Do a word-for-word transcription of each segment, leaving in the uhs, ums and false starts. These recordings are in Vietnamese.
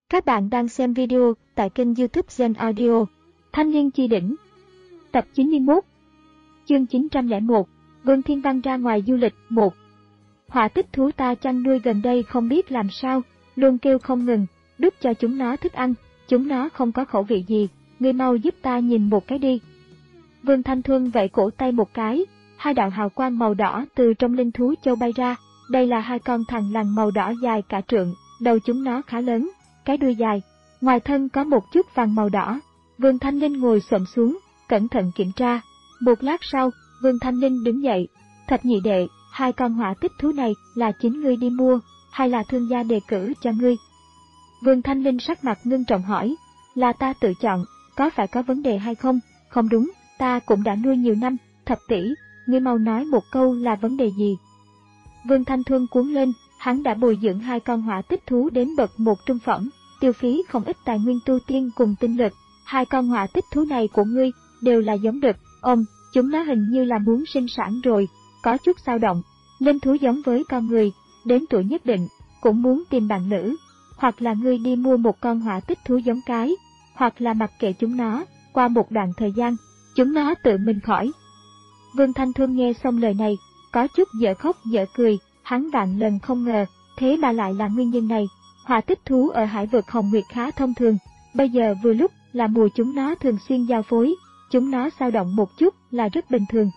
Các bạn đang xem video tại kênh YouTube Gen Audio. Thanh niên chi đỉnh. Tập chín mươi mốt. Chương chín trăm lẻ một. Vương Thiên Văn ra ngoài du lịch. một. Họa tích thú ta chăn nuôi gần đây không biết làm sao, luôn kêu không ngừng, đút cho chúng nó thức ăn, chúng nó không có khẩu vị gì, ngươi mau giúp ta nhìn một cái đi. Vương Thanh Thuân vẫy cổ tay một cái, hai đạo hào quang màu đỏ từ trong linh thú châu bay ra, đây là hai con thằn lằn màu đỏ dài cả trượng, đầu chúng nó khá lớn, cái đuôi dài, ngoài thân có một chút vàng màu đỏ. Vương Thanh Linh ngồi xổm xuống, cẩn thận kiểm tra. Một lát sau, Vương Thanh Linh đứng dậy. Thập nhị đệ, hai con họa tích thú này là chính ngươi đi mua, hay là thương gia đề cử cho ngươi? Vương Thanh Linh sắc mặt ngưng trọng hỏi. Là ta tự chọn, có phải có vấn đề hay không? Không đúng, ta cũng đã nuôi nhiều năm. Thập tỷ, ngươi mau nói một câu là vấn đề gì? Vương Thanh Thuân cuốn lên, hắn đã bồi dưỡng hai con họa tích thú đến bậc một trung phẩm, tiêu phí không ít tài nguyên tu tiên cùng tinh lực. Hai con họa tích thú này của ngươi đều là giống đực, ôm, chúng nó hình như là muốn sinh sản rồi, có chút dao động. Linh thú giống với con người, đến tuổi nhất định, cũng muốn tìm bạn nữ. Hoặc là ngươi đi mua một con họa tích thú giống cái, hoặc là mặc kệ chúng nó, qua một đoạn thời gian, chúng nó tự mình khỏi. Vương Thanh Thuân nghe xong lời này, có chút dở khóc dở cười, hắn vạn lần không ngờ, thế mà lại là nguyên nhân này. Họa tích thú ở hải vực Hồng Nguyệt khá thông thường, bây giờ vừa lúc là mùa chúng nó thường xuyên giao phối, chúng nó dao động một chút là rất bình thường.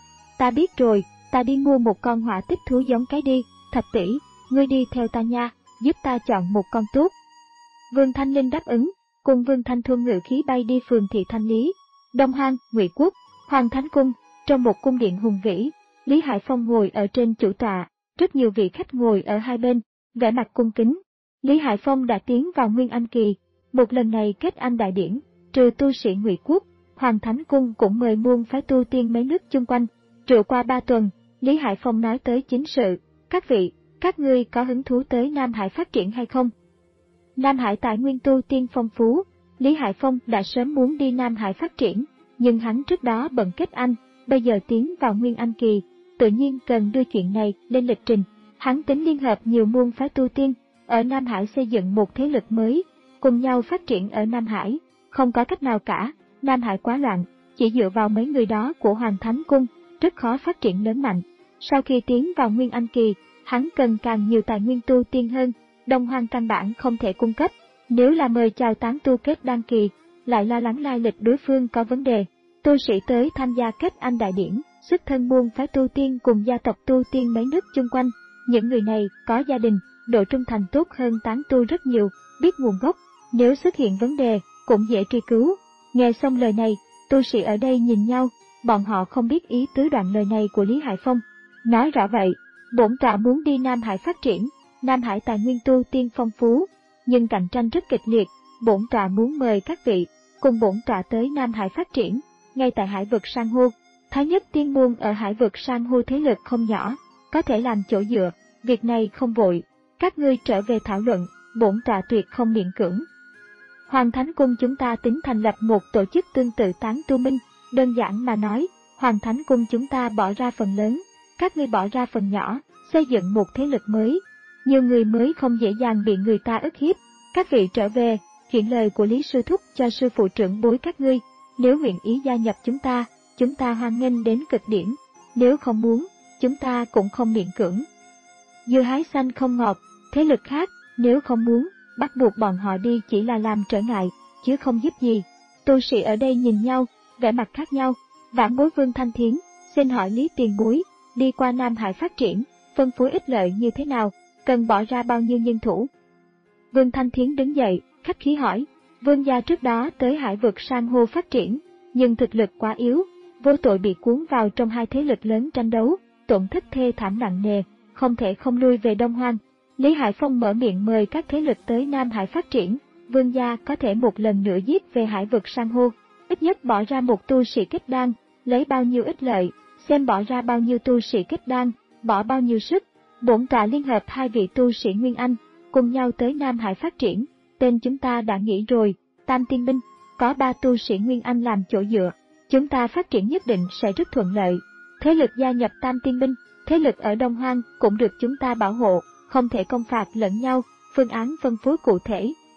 Ta biết rồi, ta đi mua một con họa tích thú giống cái đi. Thập tỷ, ngươi đi theo ta nha, giúp ta chọn một con tốt. Vương Thanh Linh đáp ứng, cùng Vương Thanh Thuân ngự khí bay đi phường thị Thanh Lý. Đông Hoang, Ngụy Quốc, Hoàng Thánh Cung, trong một cung điện hùng vĩ, Lý Hải Phong ngồi ở trên chủ tọa, rất nhiều vị khách ngồi ở hai bên, vẻ mặt cung kính. Lý Hải Phong đã tiến vào Nguyên Anh kỳ, một lần này kết anh đại điển, trừ tu sĩ Ngụy Quốc, Hoàng Thánh Cung cũng mời muôn phái tu tiên mấy nước chung quanh. Rượu qua ba tuần, Lý Hải Phong nói tới chính sự. Các vị, các ngươi có hứng thú tới Nam Hải phát triển hay không? Nam Hải tài nguyên tu tiên phong phú, Lý Hải Phong đã sớm muốn đi Nam Hải phát triển, nhưng hắn trước đó bận kết anh, bây giờ tiến vào Nguyên Anh kỳ, tự nhiên cần đưa chuyện này lên lịch trình. Hắn tính liên hợp nhiều môn phái tu tiên, ở Nam Hải xây dựng một thế lực mới, cùng nhau phát triển ở Nam Hải. Không có cách nào cả, Nam Hải quá loạn, chỉ dựa vào mấy người đó của Hoàng Thánh Cung, rất khó phát triển lớn mạnh. Sau khi tiến vào Nguyên Anh kỳ, hắn cần càng nhiều tài nguyên tu tiên hơn, Đông Hoang căn bản không thể cung cấp. Nếu là mời chào tán tu kết đan kỳ, lại lo lắng lai lịch đối phương có vấn đề. Tu sĩ tới tham gia kết anh đại điển, xuất thân môn phái tu tiên cùng gia tộc tu tiên mấy nước chung quanh. Những người này có gia đình, độ trung thành tốt hơn tán tu rất nhiều, biết nguồn gốc, nếu xuất hiện vấn đề, cũng dễ truy cứu. Nghe xong lời này, tu sĩ ở đây nhìn nhau, bọn họ không biết ý tứ đoạn lời này của Lý Hải Phong. Nói rõ vậy, bổn tọa muốn đi Nam Hải phát triển, Nam Hải tài nguyên tu tiên phong phú, nhưng cạnh tranh rất kịch liệt, bổn tọa muốn mời các vị cùng bổn tọa tới Nam Hải phát triển, ngay tại hải vực san hô. Thái Nhất Tiên Môn ở hải vực san hô thế lực không nhỏ, có thể làm chỗ dựa, việc này không vội, các ngươi trở về thảo luận, bổn tọa tuyệt không miễn cưỡng. Hoàng Thánh Cung chúng ta tính thành lập một tổ chức tương tự tán tu minh, đơn giản mà nói, Hoàng Thánh Cung chúng ta bỏ ra phần lớn, các ngươi bỏ ra phần nhỏ, xây dựng một thế lực mới. Nhiều người mới không dễ dàng bị người ta ức hiếp, các vị trở về, chuyển lời của Lý Sư Thúc cho sư phụ trưởng bối các ngươi, nếu nguyện ý gia nhập chúng ta, chúng ta hoan nghênh đến cực điểm, nếu không muốn, chúng ta cũng không miễn cưỡng. Dưa hái xanh không ngọt, thế lực khác, nếu không muốn, bắt buộc bọn họ đi chỉ là làm trở ngại, chứ không giúp gì. Tu sĩ ở đây nhìn nhau, vẻ mặt khác nhau. Vãn bối Vương Thanh Thiến, xin hỏi Lý tiền bối, đi qua Nam Hải phát triển, phân phối ích lợi như thế nào, cần bỏ ra bao nhiêu nhân thủ? Vương Thanh Thiến đứng dậy, khách khí hỏi. Vương gia trước đó tới hải vực san hô phát triển, nhưng thực lực quá yếu, vô tội bị cuốn vào trong hai thế lực lớn tranh đấu, tổn thất thê thảm nặng nề, không thể không lui về Đông Hoang. Lý Hải Phong mở miệng mời các thế lực tới Nam Hải phát triển, vương gia có thể một lần nữa giết về hải vực san hô, ít nhất bỏ ra một tu sĩ kết đan, lấy bao nhiêu ích lợi, xem bỏ ra bao nhiêu tu sĩ kết đan, bỏ bao nhiêu sức. Bổn tọa liên hợp hai vị tu sĩ Nguyên Anh, cùng nhau tới Nam Hải phát triển, tên chúng ta đã nghĩ rồi, Tam Tiên Binh, có ba tu sĩ Nguyên Anh làm chỗ dựa, chúng ta phát triển nhất định sẽ rất thuận lợi. Thế lực gia nhập Tam Tiên Binh, thế lực ở Đông Hoang cũng được chúng ta bảo hộ, không thể công phạt lẫn nhau, phương án phân phối cụ thể,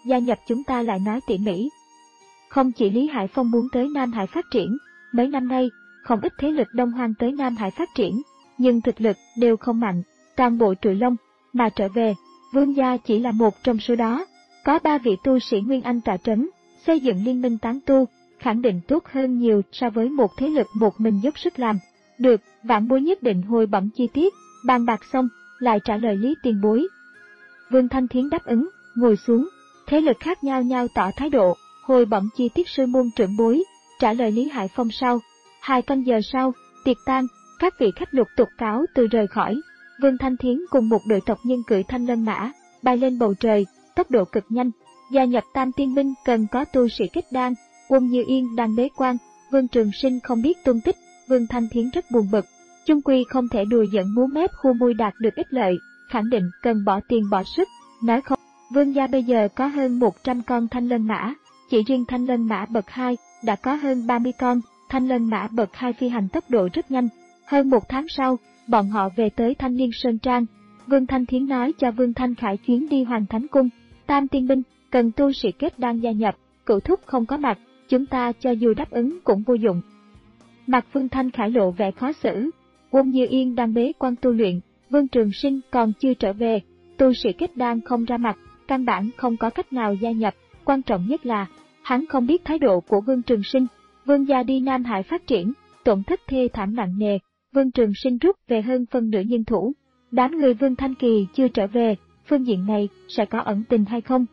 gia nhập chúng ta lại nói tỉ mỉ. Không chỉ Lý Hải Phong muốn tới Nam Hải phát triển, mấy năm nay, không ít thế lực Đông Hoang tới Nam Hải phát triển, nhưng thực lực đều không mạnh, toàn bộ Trụy Long mà trở về, Vương gia chỉ là một trong số đó. Có ba vị tu sĩ Nguyên Anh tọa trấn, xây dựng liên minh tán tu, khẳng định tốt hơn nhiều so với một thế lực một mình dốc sức làm. Được, vãn bối nhất định hồi bẩm chi tiết, bàn bạc xong, lại trả lời Lý tiền bối. Vương Thanh Thiến đáp ứng, ngồi xuống, thế lực khác nhau nhau tỏ thái độ, hồi bẩm chi tiết sư môn trưởng bối, trả lời Lý Hải Phong sau. Hai canh giờ sau, tiệc tan, các vị khách lục tục cáo từ rời khỏi. Vương Thanh Thiến cùng một đội tộc nhân cưỡi thanh lân mã, bay lên bầu trời, tốc độ cực nhanh. Gia nhập Tam Tiên Minh cần có tu sĩ kết đan, Quân Như Yên đang bế quan, Vương Trường Sinh không biết tung tích, Vương Thanh Thiến rất buồn bực. Chung quy không thể đùa giỡn múa mép khu môi đạt được ích lợi, khẳng định cần bỏ tiền bỏ sức, nói không. Vương gia bây giờ có hơn một trăm con thanh lân mã, chỉ riêng thanh lân mã bậc hai đã có hơn ba mươi con, thanh lân mã bậc hai phi hành tốc độ rất nhanh. Hơn một tháng sau, bọn họ về tới Thanh Niên Sơn Trang. Vương Thanh Thiến nói cho Vương Thanh Khải chuyến đi Hoàng Thánh Cung, Tam Tiên Binh cần tu sĩ kết đan gia nhập, Cửu Thúc không có mặt, chúng ta cho dù đáp ứng cũng vô dụng. Mặt Vương Thanh Khải lộ vẻ khó xử. Quân Như Yên đang bế quan tu luyện, Vương Trường Sinh còn chưa trở về, tu sĩ kết đan không ra mặt, căn bản không có cách nào gia nhập, quan trọng nhất là, hắn không biết thái độ của Vương Trường Sinh. Vương gia đi Nam Hải phát triển, tổn thất thê thảm nặng nề, Vương Trường Sinh rút về hơn phân nửa nhân thủ. Đám người Vương Thanh Kỳ chưa trở về, phương diện này sẽ có ẩn tình hay không?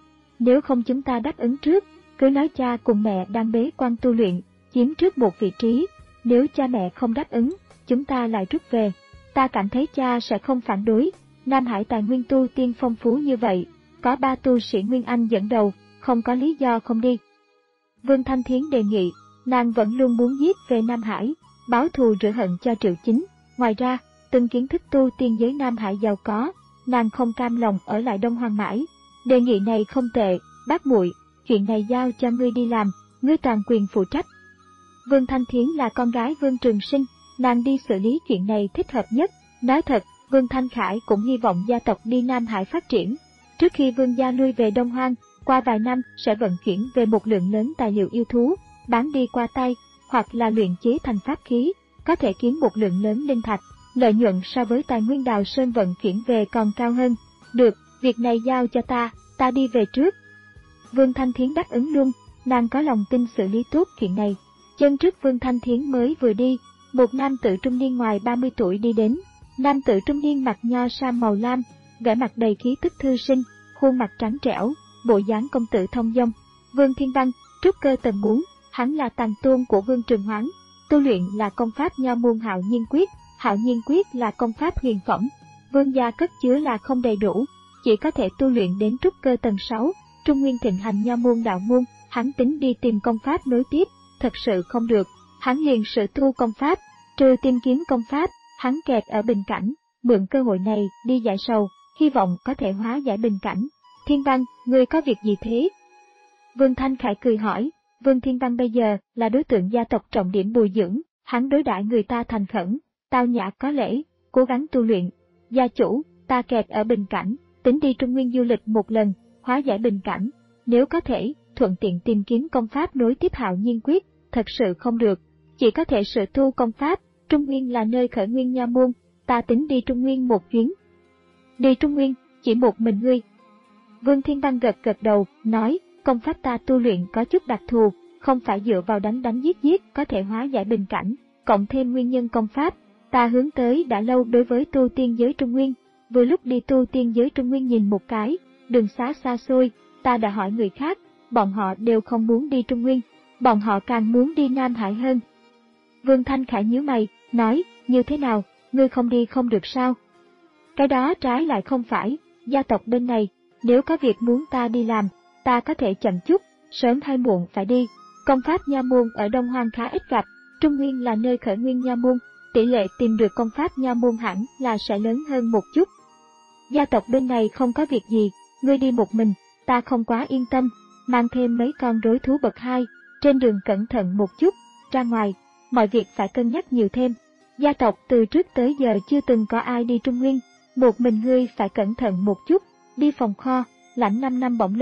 Nếu không chúng ta đáp ứng trước, cứ nói cha cùng mẹ đang bế quan tu luyện, chiếm trước một vị trí, nếu cha mẹ không đáp ứng, chúng ta lại rút về. Ta cảm thấy cha sẽ không phản đối, Nam Hải tài nguyên tu tiên phong phú như vậy, có ba tu sĩ Nguyên Anh dẫn đầu, không có lý do không đi. Vương Thanh Thiến đề nghị, nàng vẫn luôn muốn giết về Nam Hải, báo thù rửa hận cho Triệu Chính. Ngoài ra, từng kiến thức tu tiên giới Nam Hải giàu có, nàng không cam lòng ở lại Đông Hoang mãi. Đề nghị này không tệ, bác muội, chuyện này giao cho ngươi đi làm, ngươi toàn quyền phụ trách. Vương Thanh Thiến là con gái Vương Trường Sinh, nàng đi xử lý chuyện này thích hợp nhất. Nói thật, Vương Thanh Khải cũng hy vọng gia tộc đi Nam Hải phát triển. Trước khi Vương gia lui về Đông Hoang, qua vài năm sẽ vận chuyển về một lượng lớn tài liệu yêu thú, bán đi qua tay, hoặc là luyện chế thành pháp khí, có thể kiếm một lượng lớn linh thạch, lợi nhuận so với tài nguyên đào sơn vận chuyển về còn cao hơn. Được, việc này giao cho ta, ta đi về trước. Vương Thanh Thiến đáp ứng luôn, nàng có lòng tin xử lý tốt chuyện này. Chân trước Vương Thanh Thiến mới vừa đi, một nam tử trung niên ngoài ba mươi tuổi đi đến. Nam tử trung niên mặc nho sam màu lam, vẻ mặt đầy khí tức thư sinh, khuôn mặt trắng trẻo, bộ dáng công tử thông dong. Vương Thiên Văn, trúc cơ tầng bốn, hắn là tàng tôn của Vương Trường Hoán, tu luyện là công pháp nho môn Hạo Nhiên Quyết, Hạo Nhiên Quyết là công pháp huyền phẩm. Vương gia cất chứa là không đầy đủ, chỉ có thể tu luyện đến trúc cơ tầng sáu, Trung Nguyên thịnh hành nho môn đạo môn, hắn tính đi tìm công pháp nối tiếp, thật sự không được, hắn liền sự tu công pháp, trừ tìm kiếm công pháp, hắn kẹt ở bình cảnh, mượn cơ hội này đi giải sầu, hy vọng có thể hóa giải bình cảnh. Thiên Văn, ngươi có việc gì thế? Vương Thanh Khải cười hỏi. Vương Thiên Văn bây giờ là đối tượng gia tộc trọng điểm bồi dưỡng, hắn đối đãi người ta thành khẩn, tao nhã có lễ, cố gắng tu luyện. Gia chủ, ta kẹt ở bình cảnh, tính đi Trung Nguyên du lịch một lần, hóa giải bình cảnh. Nếu có thể, thuận tiện tìm kiếm công pháp nối tiếp Hạo Nhiên Quyết, thật sự không được, chỉ có thể sự tu công pháp. Trung Nguyên là nơi khởi nguyên nho môn, ta tính đi Trung Nguyên một chuyến. Đi Trung Nguyên, chỉ một mình ngươi. Vương Thiên Văn gật gật đầu, nói, công pháp ta tu luyện có chút đặc thù, không phải dựa vào đánh đánh giết giết có thể hóa giải bình cảnh, cộng thêm nguyên nhân công pháp, ta hướng tới đã lâu đối với tu tiên giới Trung Nguyên. Vừa lúc đi tu tiên giới Trung Nguyên nhìn một cái, đường xá xa xôi, ta đã hỏi người khác, bọn họ đều không muốn đi Trung Nguyên, bọn họ càng muốn đi Nam Hải hơn. Vương Thanh Khải nhíu mày, nói, như thế nào, ngươi không đi không được sao? Cái đó trái lại không phải, gia tộc bên này, nếu có việc muốn ta đi làm, ta có thể chậm chút, sớm hay muộn phải đi. Công pháp nha môn ở Đông Hoang khá ít gặp, Trung Nguyên là nơi khởi nguyên nha môn, tỷ lệ tìm được công pháp nha môn hẳn là sẽ lớn hơn một chút. Gia tộc bên này không có việc gì, ngươi đi một mình, ta không quá yên tâm, mang thêm mấy con rối thú bậc hai, trên đường cẩn thận một chút, ra ngoài, mọi việc phải cân nhắc nhiều thêm. Gia tộc từ trước tới giờ chưa từng có ai đi Trung Nguyên, một mình ngươi phải cẩn thận một chút, đi phòng kho, lãnh năm năm bổng lộc,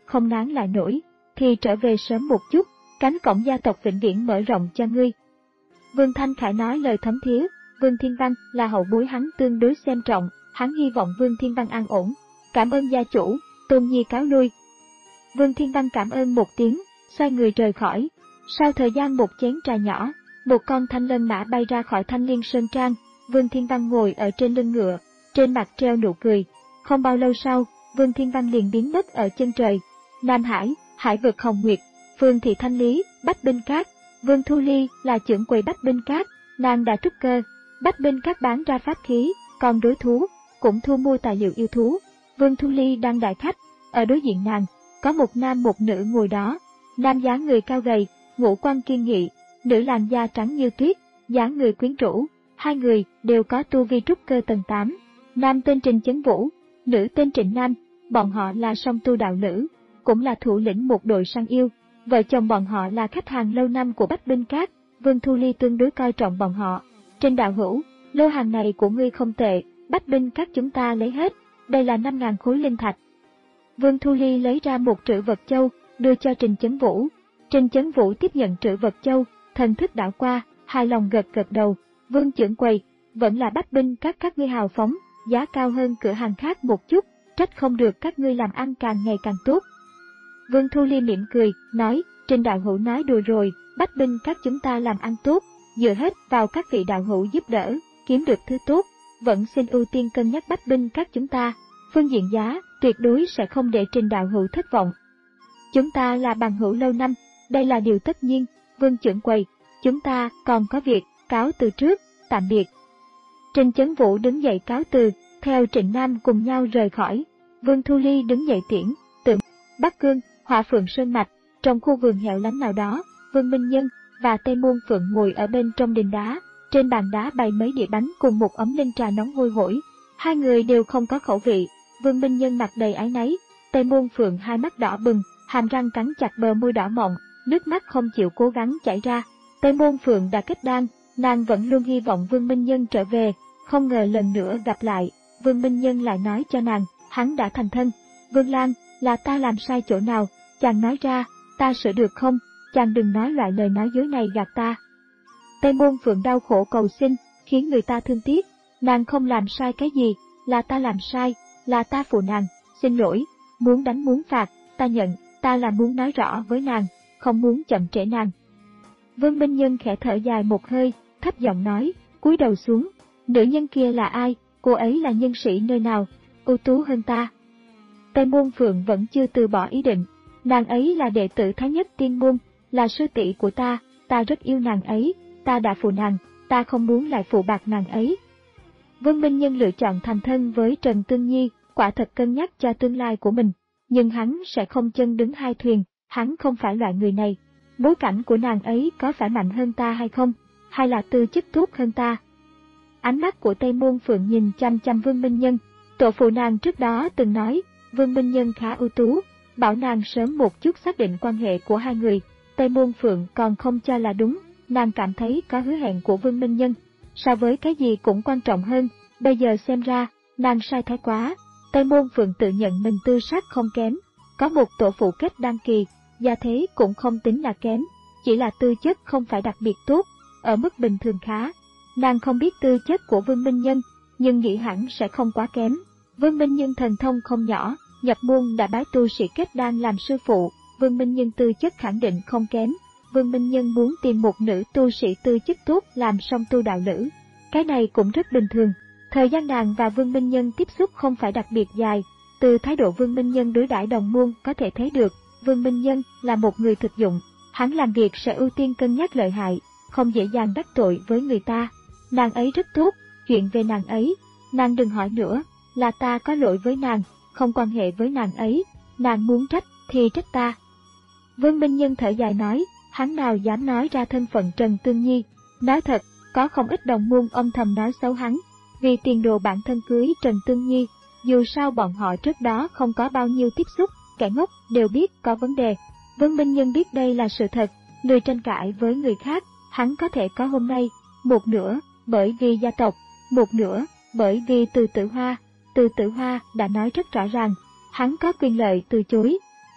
không nán lại nổi, thì trở về sớm một chút, cánh cổng gia tộc vĩnh viễn mở rộng cho ngươi. Vương Thanh Khải nói lời thấm thía, Vương Thiên Văn là hậu bối hắn tương đối xem trọng, hắn hy vọng Vương Thiên Văn an ổn. Cảm ơn gia chủ, Tôn Nhi cáo lui. Vương Thiên Văn cảm ơn một tiếng, xoay người rời khỏi. Sau thời gian một chén trà nhỏ, một con thanh lân mã bay ra khỏi Thanh Liên Sơn Trang, Vương Thiên Văn ngồi ở trên lưng ngựa, trên mặt treo nụ cười. Không bao lâu sau, Vương Thiên Văn liền biến mất ở chân trời. Nam Hải, Hải vực Hồng Nguyệt, Phương thị Thanh Lý, Bách Binh Các. Vương Thu Ly là trưởng quầy Bách Binh Các, nàng đã trúc cơ. Bách Binh Các bán ra pháp khí, còn đối thú, cũng thu mua tài liệu yêu thú. Vương Thu Ly đang đại khách, ở đối diện nàng, có một nam một nữ ngồi đó. Nam dáng người cao gầy, ngũ quan kiên nghị, nữ làn da trắng như tuyết, dáng người quyến rũ, hai người đều có tu vi trúc cơ tầng tám. Nam tên Trình Chấn Vũ, nữ tên Trịnh Nam, bọn họ là song tu đạo lữ, cũng là thủ lĩnh một đội săn yêu. Vợ chồng bọn họ là khách hàng lâu năm của Bách Binh Các, Vương Thu Ly tương đối coi trọng bọn họ. Trên đạo hữu, lô hàng này của ngươi không tệ, Bách Binh Các chúng ta lấy hết, đây là năm ngàn khối linh thạch. Vương Thu Ly lấy ra một trữ vật châu, đưa cho Trình Chấn Vũ. Trình Chấn Vũ tiếp nhận trữ vật châu, thần thức đảo qua, hài lòng gật gật đầu. Vương trưởng quầy, vẫn là Bách Binh Các các ngươi hào phóng, giá cao hơn cửa hàng khác một chút, trách không được các ngươi làm ăn càng ngày càng tốt. Vương Thu Ly mỉm cười, nói, Trình đạo hữu nói đùa rồi, Bách Binh Các chúng ta làm ăn tốt, dựa hết vào các vị đạo hữu giúp đỡ, kiếm được thứ tốt, vẫn xin ưu tiên cân nhắc Bách Binh Các chúng ta. Phương diện giá, tuyệt đối sẽ không để Trình đạo hữu thất vọng. Chúng ta là bằng hữu lâu năm, đây là điều tất nhiên. Vương trưởng quầy, chúng ta còn có việc, cáo từ trước, tạm biệt. Trình Chấn Vũ đứng dậy cáo từ, theo Trịnh Nam cùng nhau rời khỏi. Vương Thu Ly đứng dậy tiễn, tự Bắc Cương, Hỏa Phượng Sơn Mạch, trong khu vườn hẻo lánh nào đó, Vương Minh Nhân và Tây Môn Phượng ngồi ở bên trong đình đá, trên bàn đá bày mấy đĩa bánh cùng một ấm linh trà nóng hôi hổi. Hai người đều không có khẩu vị, Vương Minh Nhân mặt đầy áy náy, Tây Môn Phượng hai mắt đỏ bừng, hàm răng cắn chặt bờ môi đỏ mọng, nước mắt không chịu cố gắng chảy ra. Tây Môn Phượng đã kết đan, nàng vẫn luôn hy vọng Vương Minh Nhân trở về, không ngờ lần nữa gặp lại, Vương Minh Nhân lại nói cho nàng, hắn đã thành thân. Vương Lan, là ta làm sai chỗ nào, chàng nói ra, ta sửa được không, chàng đừng nói loại lời nói dối này gạt ta. Tây Môn Phượng đau khổ cầu xin, khiến người ta thương tiếc, nàng không làm sai cái gì, là ta làm sai, là ta phụ nàng, xin lỗi, muốn đánh muốn phạt, ta nhận, ta là muốn nói rõ với nàng, không muốn chậm trễ nàng. Vương Minh Nhân khẽ thở dài một hơi, thấp giọng nói, cúi đầu xuống, nữ nhân kia là ai, cô ấy là nhân sĩ nơi nào, ưu tú hơn ta. Tây Môn Phượng vẫn chưa từ bỏ ý định, nàng ấy là đệ tử Thái Nhất Tiên Môn, là sư tỷ của ta, ta rất yêu nàng ấy, ta đã phụ nàng, ta không muốn lại phụ bạc nàng ấy. Vương Minh Nhân lựa chọn thành thân với Trần Tương Nhi, quả thật cân nhắc cho tương lai của mình, nhưng hắn sẽ không chân đứng hai thuyền, hắn không phải loại người này. Bối cảnh của nàng ấy có phải mạnh hơn ta hay không, hay là tư chất tốt hơn ta? Ánh mắt của Tây Môn Phượng nhìn chăm chăm Vương Minh Nhân, tổ phụ nàng trước đó từng nói, Vương Minh Nhân khá ưu tú, bảo nàng sớm một chút xác định quan hệ của hai người. Tây Môn Phượng còn không cho là đúng, nàng cảm thấy có hứa hẹn của Vương Minh Nhân, so với cái gì cũng quan trọng hơn, bây giờ xem ra, nàng sai thái quá. Tây Môn Phượng tự nhận mình tư sắc không kém, có một tổ phụ kết đan kỳ, gia thế cũng không tính là kém, chỉ là tư chất không phải đặc biệt tốt, ở mức bình thường khá. Nàng không biết tư chất của Vương Minh Nhân, nhưng nghĩ hẳn sẽ không quá kém. Vương Minh Nhân thần thông không nhỏ, nhập môn đã bái tu sĩ kết đan làm sư phụ, Vương Minh Nhân tư chất khẳng định không kém. Vương Minh Nhân muốn tìm một nữ tu sĩ tư chất tốt làm song tu đạo lữ, cái này cũng rất bình thường. Thời gian nàng và Vương Minh Nhân tiếp xúc không phải đặc biệt dài, từ thái độ Vương Minh Nhân đối đãi đồng môn có thể thấy được, Vương Minh Nhân là một người thực dụng, hắn làm việc sẽ ưu tiên cân nhắc lợi hại, không dễ dàng đắc tội với người ta. Nàng ấy rất tốt, chuyện về nàng ấy, nàng đừng hỏi nữa, là ta có lỗi với nàng, không quan hệ với nàng ấy, nàng muốn trách thì trách ta. Vương Minh Nhân thở dài nói, hắn nào dám nói ra thân phận Trần Tương Nhi, nói thật, có không ít đồng môn âm thầm nói xấu hắn, vì tiền đồ bản thân cưới Trần Tương Nhi, dù sao bọn họ trước đó không có bao nhiêu tiếp xúc, kẻ ngốc đều biết có vấn đề. Vương Minh Nhân biết đây là sự thật, lười tranh cãi với người khác, hắn có thể có hôm nay, một nửa bởi vì gia tộc, một nửa bởi vì Từ Tử Hoa. Từ Tử Hoa đã nói rất rõ ràng, hắn có quyền lợi từ chối.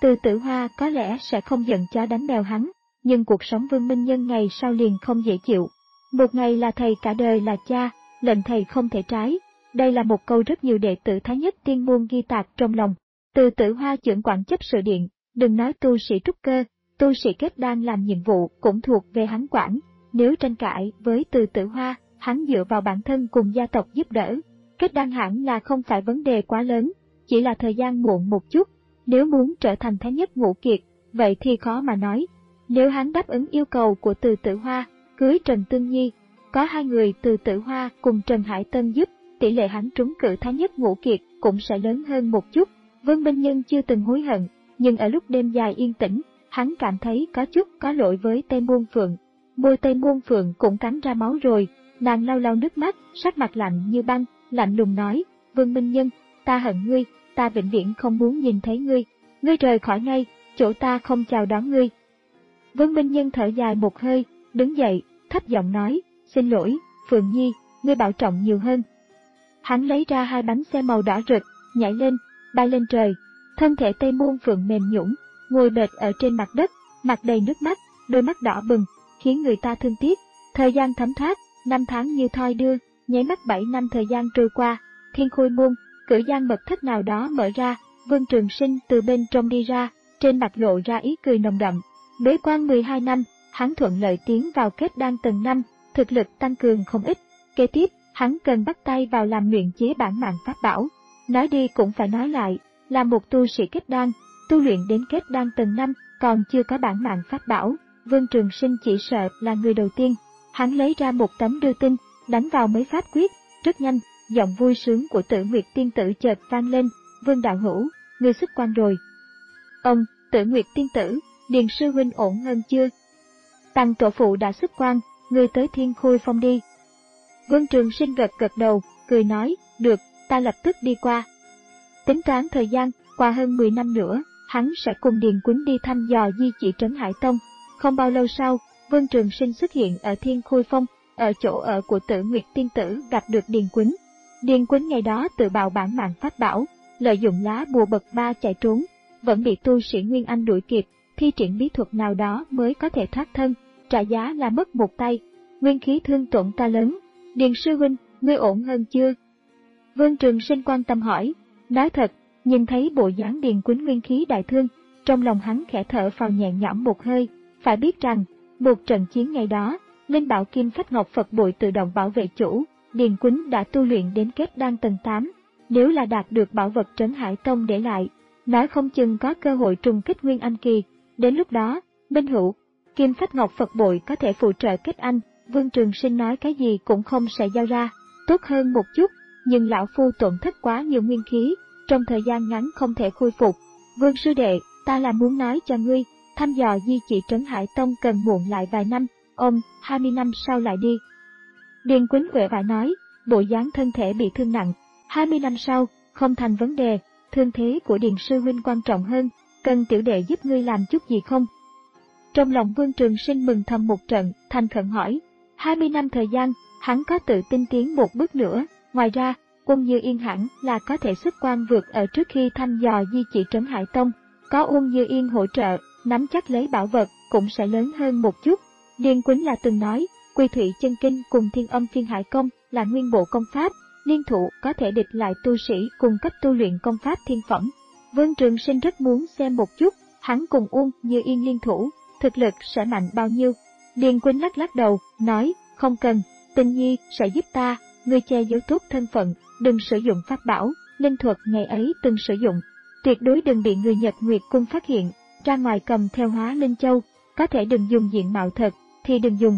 Từ Tử Hoa có lẽ sẽ không giận chó đánh mèo hắn, nhưng cuộc sống Vương Minh Nhân ngày sau liền không dễ chịu. Một ngày là thầy, cả đời là cha, lệnh thầy không thể trái. Đây là một câu rất nhiều đệ tử Thái Nhất Tiên Môn ghi tạc trong lòng. Từ Tử Hoa chưởng quản chấp sự điện, đừng nói tu sĩ trúc cơ, tu sĩ kết đan làm nhiệm vụ cũng thuộc về hắn quản. Nếu tranh cãi với Từ Tử Hoa, hắn dựa vào bản thân cùng gia tộc giúp đỡ. Kết đan hẳn là không phải vấn đề quá lớn, chỉ là thời gian muộn một chút. Nếu muốn trở thành Thái Nhất Ngũ Kiệt, vậy thì khó mà nói. Nếu hắn đáp ứng yêu cầu của Từ Tử Hoa, cưới Trần Tương Nhi, có hai người Từ Tử Hoa cùng Trần Hải Tân giúp, tỷ lệ hắn trúng cử Thái Nhất Ngũ Kiệt cũng sẽ lớn hơn một chút. Vương Minh Nhân chưa từng hối hận, nhưng ở lúc đêm dài yên tĩnh, hắn cảm thấy có chút có lỗi với Tây Môn Phượng. Môi Tây Môn Phượng cũng cắn ra máu rồi, nàng lau lau nước mắt, sắc mặt lạnh như băng, lạnh lùng nói, Vương Minh Nhân, ta hận ngươi, ta vĩnh viễn không muốn nhìn thấy ngươi, ngươi rời khỏi ngay, chỗ ta không chào đón ngươi. Vương Minh Nhân thở dài một hơi, đứng dậy, thấp giọng nói, xin lỗi, Phượng Nhi, ngươi bảo trọng nhiều hơn. Hắn lấy ra hai bánh xe màu đỏ rực, nhảy lên, bay lên trời, thân thể Tây Môn Phượng mềm nhũn, ngồi bệt ở trên mặt đất, mặt đầy nước mắt, đôi mắt đỏ bừng, khiến người ta thương tiếc. Thời gian thấm thoát, năm tháng như thoi đưa, nháy mắt bảy năm thời gian trôi qua, Thiên Khôi Môn, cửa gian mật thất nào đó mở ra, Vương Trường Sinh từ bên trong đi ra, trên mặt lộ ra ý cười nồng đậm. Bế quan mười hai năm, hắn thuận lợi tiến vào kết đan tầng năm, thực lực tăng cường không ít. Kế tiếp, hắn cần bắt tay vào làm luyện chế bản mạng pháp bảo. Nói đi cũng phải nói lại, là một tu sĩ kết đan, tu luyện đến kết đan tầng năm, còn chưa có bản mạng pháp bảo, Vương Trường Sinh chỉ sợ là người đầu tiên. Hắn lấy ra một tấm đưa tin, đánh vào mấy pháp quyết, rất nhanh, giọng vui sướng của Tử Nguyệt Tiên Tử chợt vang lên, Vương đạo hữu, ngươi xuất quan rồi. Ông, Tử Nguyệt Tiên Tử, Điền sư huynh ổn hơn chưa? Tăng tổ phụ đã xuất quan, ngươi tới Thiên Khôi Phong đi. Vương Trường Sinh gật gật đầu, cười nói, được, ta lập tức đi qua. Tính toán thời gian, qua hơn mười năm nữa, hắn sẽ cùng Điền Quýnh đi thăm dò di chỉ trấn Hải Tông. Không bao lâu sau, Vương Trường Sinh xuất hiện ở Thiên Khôi Phong, ở chỗ ở của Tử Nguyệt Tiên Tử gặp được Điền Quýnh. Điền Quýnh ngày đó tự bào bản mạng pháp bảo, lợi dụng lá bùa bậc ba chạy trốn, vẫn bị tu sĩ Nguyên Anh đuổi kịp, thi triển bí thuật nào đó mới có thể thoát thân, trả giá là mất một tay, nguyên khí thương tổn ta lớn. Điền sư huynh, ngươi ổn hơn chưa? Vương Trường Sinh quan tâm hỏi. Nói thật, nhìn thấy bộ dáng Điền Quýnh nguyên khí đại thương, trong lòng hắn khẽ thở phào nhẹ nhõm một hơi. Phải biết rằng, một trận chiến ngày đó, Linh Bảo Kim Phách Ngọc Phật Bội tự động bảo vệ chủ, Điền Quýnh đã tu luyện đến kết đan tầng tám. Nếu là đạt được bảo vật Trấn Hải Tông để lại, nói không chừng có cơ hội trùng kích Nguyên Anh kỳ. Đến lúc đó, Minh Hữu, Kim Phách Ngọc Phật Bội có thể phụ trợ kết anh. Vương Trường Sinh nói cái gì cũng không sẽ giao ra, tốt hơn một chút, nhưng lão phu tổn thất quá nhiều nguyên khí, trong thời gian ngắn không thể khôi phục. Vương sư đệ, ta là muốn nói cho ngươi, thăm dò di chỉ trấn Hải Tông cần muộn lại vài năm, ôm, hai mươi năm sau lại đi. Điền Quýnh uể oải nói, bộ dáng thân thể bị thương nặng, hai mươi năm sau, không thành vấn đề, thương thế của Điền sư huynh quan trọng hơn, cần tiểu đệ giúp ngươi làm chút gì không? Trong lòng Vương Trường Sinh mừng thầm một trận, thành khẩn hỏi, hai mươi năm thời gian, hắn có tự tin tiến một bước nữa, ngoài ra, Uông Như Yên hẳn là có thể xuất quan vượt ở trước khi thăm dò di chỉ trấn Hải Tông, có Uông Như Yên hỗ trợ, nắm chắc lấy bảo vật cũng sẽ lớn hơn một chút. Điền Quýnh là từng nói, Quy Thủy Chân Kinh cùng Thiên Âm Phiên Hải Công là nguyên bộ công pháp, liên thủ có thể địch lại tu sĩ cùng cấp tu luyện công pháp thiên phẩm. Vương Trường Sinh rất muốn xem một chút, hắn cùng Uông Như Yên liên thủ, thực lực sẽ mạnh bao nhiêu. Điền Quýnh lắc lắc đầu, nói, không cần, Tình Nhi sẽ giúp ta, ngươi che giấu tốt thân phận, đừng sử dụng pháp bảo, linh thuật ngày ấy từng sử dụng, tuyệt đối đừng bị người Nhật Nguyệt Cung phát hiện, ra ngoài cầm theo hóa linh châu, có thể đừng dùng diện mạo thật, thì đừng dùng.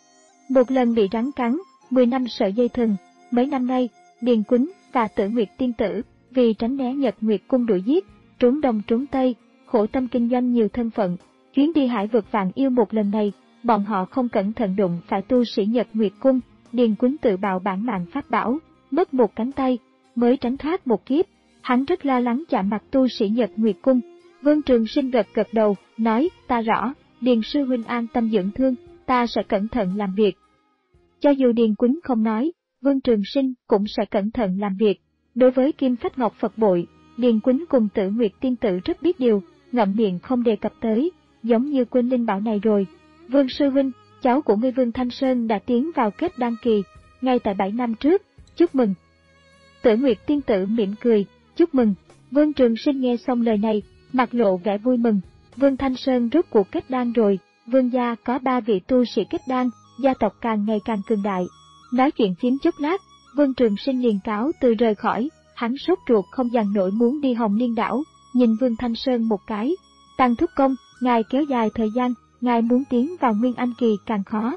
Một lần bị rắn cắn, mười năm sợi dây thừng, mấy năm nay, Điền Quýnh và Tử Nguyệt Tiên Tử, vì tránh né Nhật Nguyệt Cung đuổi giết, trốn đông trốn tây, khổ tâm kinh doanh nhiều thân phận, chuyến đi hải vực Vạn Yêu một lần này, bọn họ không cẩn thận đụng phải tu sĩ Nhật Nguyệt Cung, Điền Quýnh tự bào bản mạng pháp bảo, mất một cánh tay, mới tránh thoát một kiếp, hắn rất lo lắng chạm mặt tu sĩ Nhật Nguyệt Cung. Vương Trường Sinh gật gật đầu, nói, ta rõ, Điền sư huynh an tâm dưỡng thương, ta sẽ cẩn thận làm việc. Cho dù Điền Quýnh không nói, Vương Trường Sinh cũng sẽ cẩn thận làm việc. Đối với Kim Phách Ngọc Phật Bội, Điền Quýnh cùng Tử Nguyệt Tiên Tử rất biết điều, ngậm miệng không đề cập tới, giống như quên linh bảo này rồi. Vương sư huynh, cháu của ngươi Vương Thanh Sơn đã tiến vào kết đan kỳ, ngay tại bảy năm trước, chúc mừng. Tử Nguyệt tiên tử mỉm cười, chúc mừng. Vương Trường Sinh nghe xong lời này, mặt lộ vẻ vui mừng. Vương Thanh Sơn rốt cuộc kết đan rồi, Vương gia có ba vị tu sĩ kết đan, gia tộc càng ngày càng cường đại. Nói chuyện phím chốc lát, Vương Trường Sinh liền cáo từ rời khỏi, hắn sốt ruột không dằn nổi muốn đi Hồng Liên đảo, nhìn Vương Thanh Sơn một cái. Tăng thúc công, ngài kéo dài thời gian, ngài muốn tiến vào Nguyên Anh kỳ càng khó.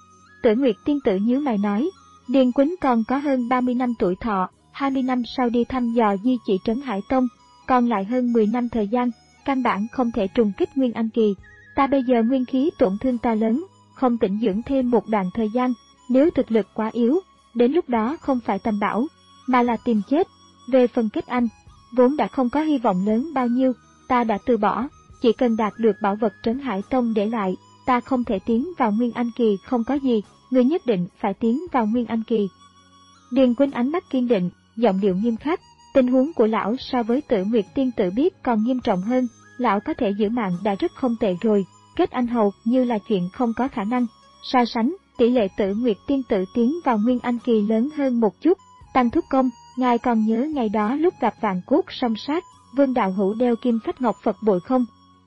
Tử Nguyệt tiên tử nhíu mày nói, Điền Quýnh còn có hơn ba mươi năm tuổi thọ, hai mươi năm sau đi thăm dò di chỉ Trấn Hải Tông, còn lại hơn mười năm thời gian, căn bản không thể trùng kích Nguyên Anh kỳ. Ta bây giờ nguyên khí tổn thương to lớn, không tĩnh dưỡng thêm một đoạn thời gian, nếu thực lực quá yếu, đến lúc đó không phải tầm bảo, mà là tìm chết. Về phần kết anh, vốn đã không có hy vọng lớn bao nhiêu, ta đã từ bỏ, chỉ cần đạt được bảo vật Trấn Hải Tông để lại, ta không thể tiến vào Nguyên Anh kỳ không có gì, ngươi nhất định phải tiến vào Nguyên Anh kỳ. Điền Quýnh ánh mắt kiên định, giọng điệu nghiêm khắc, tình huống của lão so với Tử Nguyệt tiên tử biết còn nghiêm trọng hơn, lão có thể giữ mạng đã rất không tệ rồi, kết anh hầu như là chuyện không có khả năng. So sánh, tỷ lệ Tử Nguyệt tiên tử tiến vào Nguyên Anh kỳ lớn hơn một chút. Tăng thúc công, ngài còn nhớ ngày đó lúc gặp Vạn Cốt song sát, Vương đạo hữu đeo kim phách ngọc Phật bội không?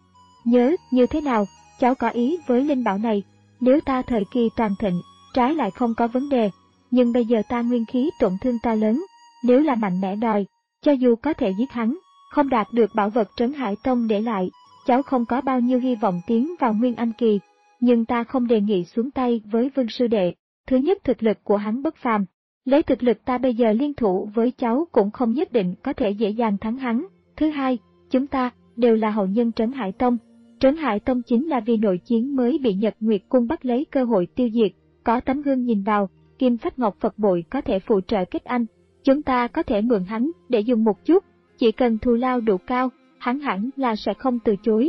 Nhớ, như thế nào, cháu có ý với linh bảo này, nếu ta thời kỳ toàn thịnh, trái lại không có vấn đề, nhưng bây giờ ta nguyên khí tổn thương to lớn, nếu là mạnh mẽ đòi, cho dù có thể giết hắn, không đạt được bảo vật Trấn Hải Tông để lại, cháu không có bao nhiêu hy vọng tiến vào Nguyên Anh kỳ, nhưng ta không đề nghị xuống tay với Vương sư đệ. Thứ nhất, thực lực của hắn bất phàm, lấy thực lực ta bây giờ liên thủ với cháu cũng không nhất định có thể dễ dàng thắng hắn. Thứ hai, chúng ta đều là hậu nhân Trấn Hải Tông. Trấn Hải Tông chính là vì nội chiến mới bị Nhật Nguyệt Cung bắt lấy cơ hội tiêu diệt, có tấm gương nhìn vào, kim phách ngọc Phật bội có thể phụ trợ kết anh, chúng ta có thể mượn hắn để dùng một chút, chỉ cần thù lao đủ cao, hắn hẳn là sẽ không từ chối.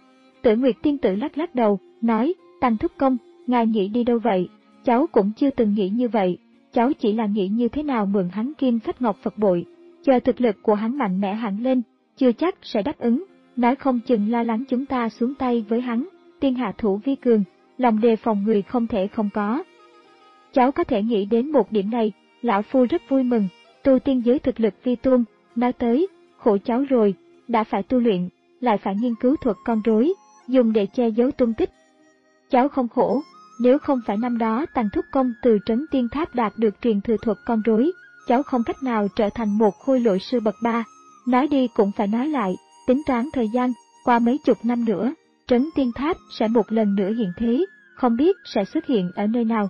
Tử Nguyệt tiên tử lắc lắc đầu, nói, Tăng thúc công, ngài nghĩ đi đâu vậy? Cháu cũng chưa từng nghĩ như vậy, cháu chỉ là nghĩ như thế nào mượn hắn kim phách ngọc Phật bội, chờ thực lực của hắn mạnh mẽ hẳn lên, chưa chắc sẽ đáp ứng, nói không chừng lo lắng chúng ta xuống tay với hắn, tiên hạ thủ vi cường, lòng đề phòng người không thể không có. Cháu có thể nghĩ đến một điểm này, lão phu rất vui mừng, tu tiên giới thực lực vi tôn, nói tới, khổ cháu rồi, đã phải tu luyện, lại phải nghiên cứu thuật con rối, dùng để che giấu tung tích. Cháu không khổ, nếu không phải năm đó Tàng thúc công từ Trấn Tiên Tháp đạt được truyền thừa thuật con rối, cháu không cách nào trở thành một khôi lỗi sư bậc ba. Nói đi cũng phải nói lại, tính toán thời gian, qua mấy chục năm nữa, Trấn Tiên Tháp sẽ một lần nữa hiện thế, không biết sẽ xuất hiện ở nơi nào.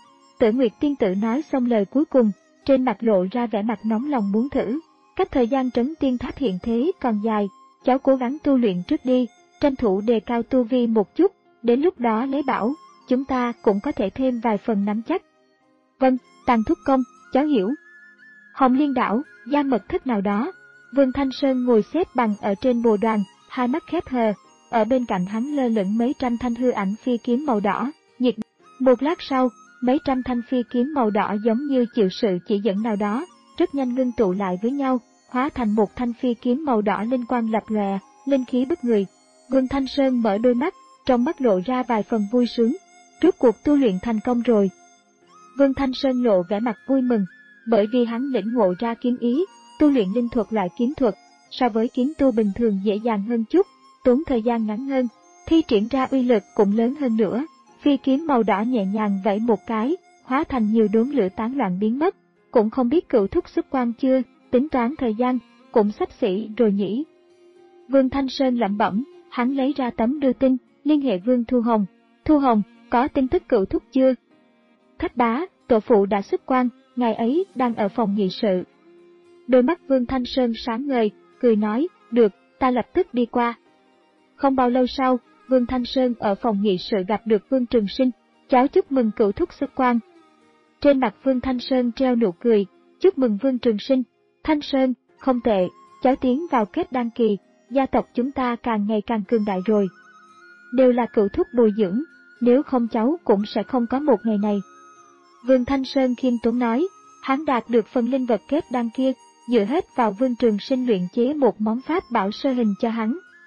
Tử Nguyệt tiên tử nói xong lời cuối cùng, trên mặt lộ ra vẻ mặt nóng lòng muốn thử. Cách thời gian Trấn Tiên Tháp hiện thế còn dài, cháu cố gắng tu luyện trước đi, tranh thủ đề cao tu vi một chút, đến lúc đó lấy bảo, chúng ta cũng có thể thêm vài phần nắm chắc. Vâng, Tàng thúc công, cháu hiểu. Hồng Liên đảo, gian mật thất nào đó, Vương Thanh Sơn ngồi xếp bằng ở trên bồ đoàn, hai mắt khép hờ, ở bên cạnh hắn lơ lửng mấy trăm thanh hư ảnh phi kiếm màu đỏ, nhiệt. Một lát sau, mấy trăm thanh phi kiếm màu đỏ giống như chịu sự chỉ dẫn nào đó, rất nhanh ngưng tụ lại với nhau, hóa thành một thanh phi kiếm màu đỏ linh quang lập lòe, linh khí bức người. Vương Thanh Sơn mở đôi mắt, trong mắt lộ ra vài phần vui sướng, rốt cuộc tu luyện thành công rồi. Vương Thanh Sơn lộ vẻ mặt vui mừng, bởi vì hắn lĩnh ngộ ra kiếm ý, tu luyện linh thuật loại kiếm thuật, so với kiếm tu bình thường dễ dàng hơn chút, tốn thời gian ngắn hơn, thi triển ra uy lực cũng lớn hơn nữa. Phi kiếm màu đỏ nhẹ nhàng vẫy một cái, hóa thành nhiều đốm lửa tán loạn biến mất, cũng không biết cửu thúc xuất quan chưa, tính toán thời gian, cũng sắp xỉ rồi nhỉ. Vương Thanh Sơn lẩm bẩm, hắn lấy ra tấm đưa tin, liên hệ Vương Thu Hồng. Thu Hồng, có tin tức cửu thúc chưa? Thất bá, tổ phụ đã xuất quan, ngày ấy đang ở phòng nghị sự. Đôi mắt Vương Thanh Sơn sáng ngời, cười nói, được, ta lập tức đi qua. Không bao lâu sau, Vương Thanh Sơn ở phòng nghị sự gặp được Vương Trường Sinh, cháu chúc mừng cửu thúc xuất quan. Trên mặt Vương Thanh Sơn treo nụ cười, chúc mừng Vương Trường Sinh. Thanh Sơn, không tệ, cháu tiến vào kết đan kỳ, gia tộc chúng ta càng ngày càng cường đại rồi. Đều là cửu thúc bồi dưỡng, nếu không cháu cũng sẽ không có một ngày này. Vương Thanh Sơn khiêm tốn nói, hắn đạt được phần linh vật kết đan kia, dựa hết vào Vương Trường Sinh luyện chế một món pháp bảo sơ hình cho hắn,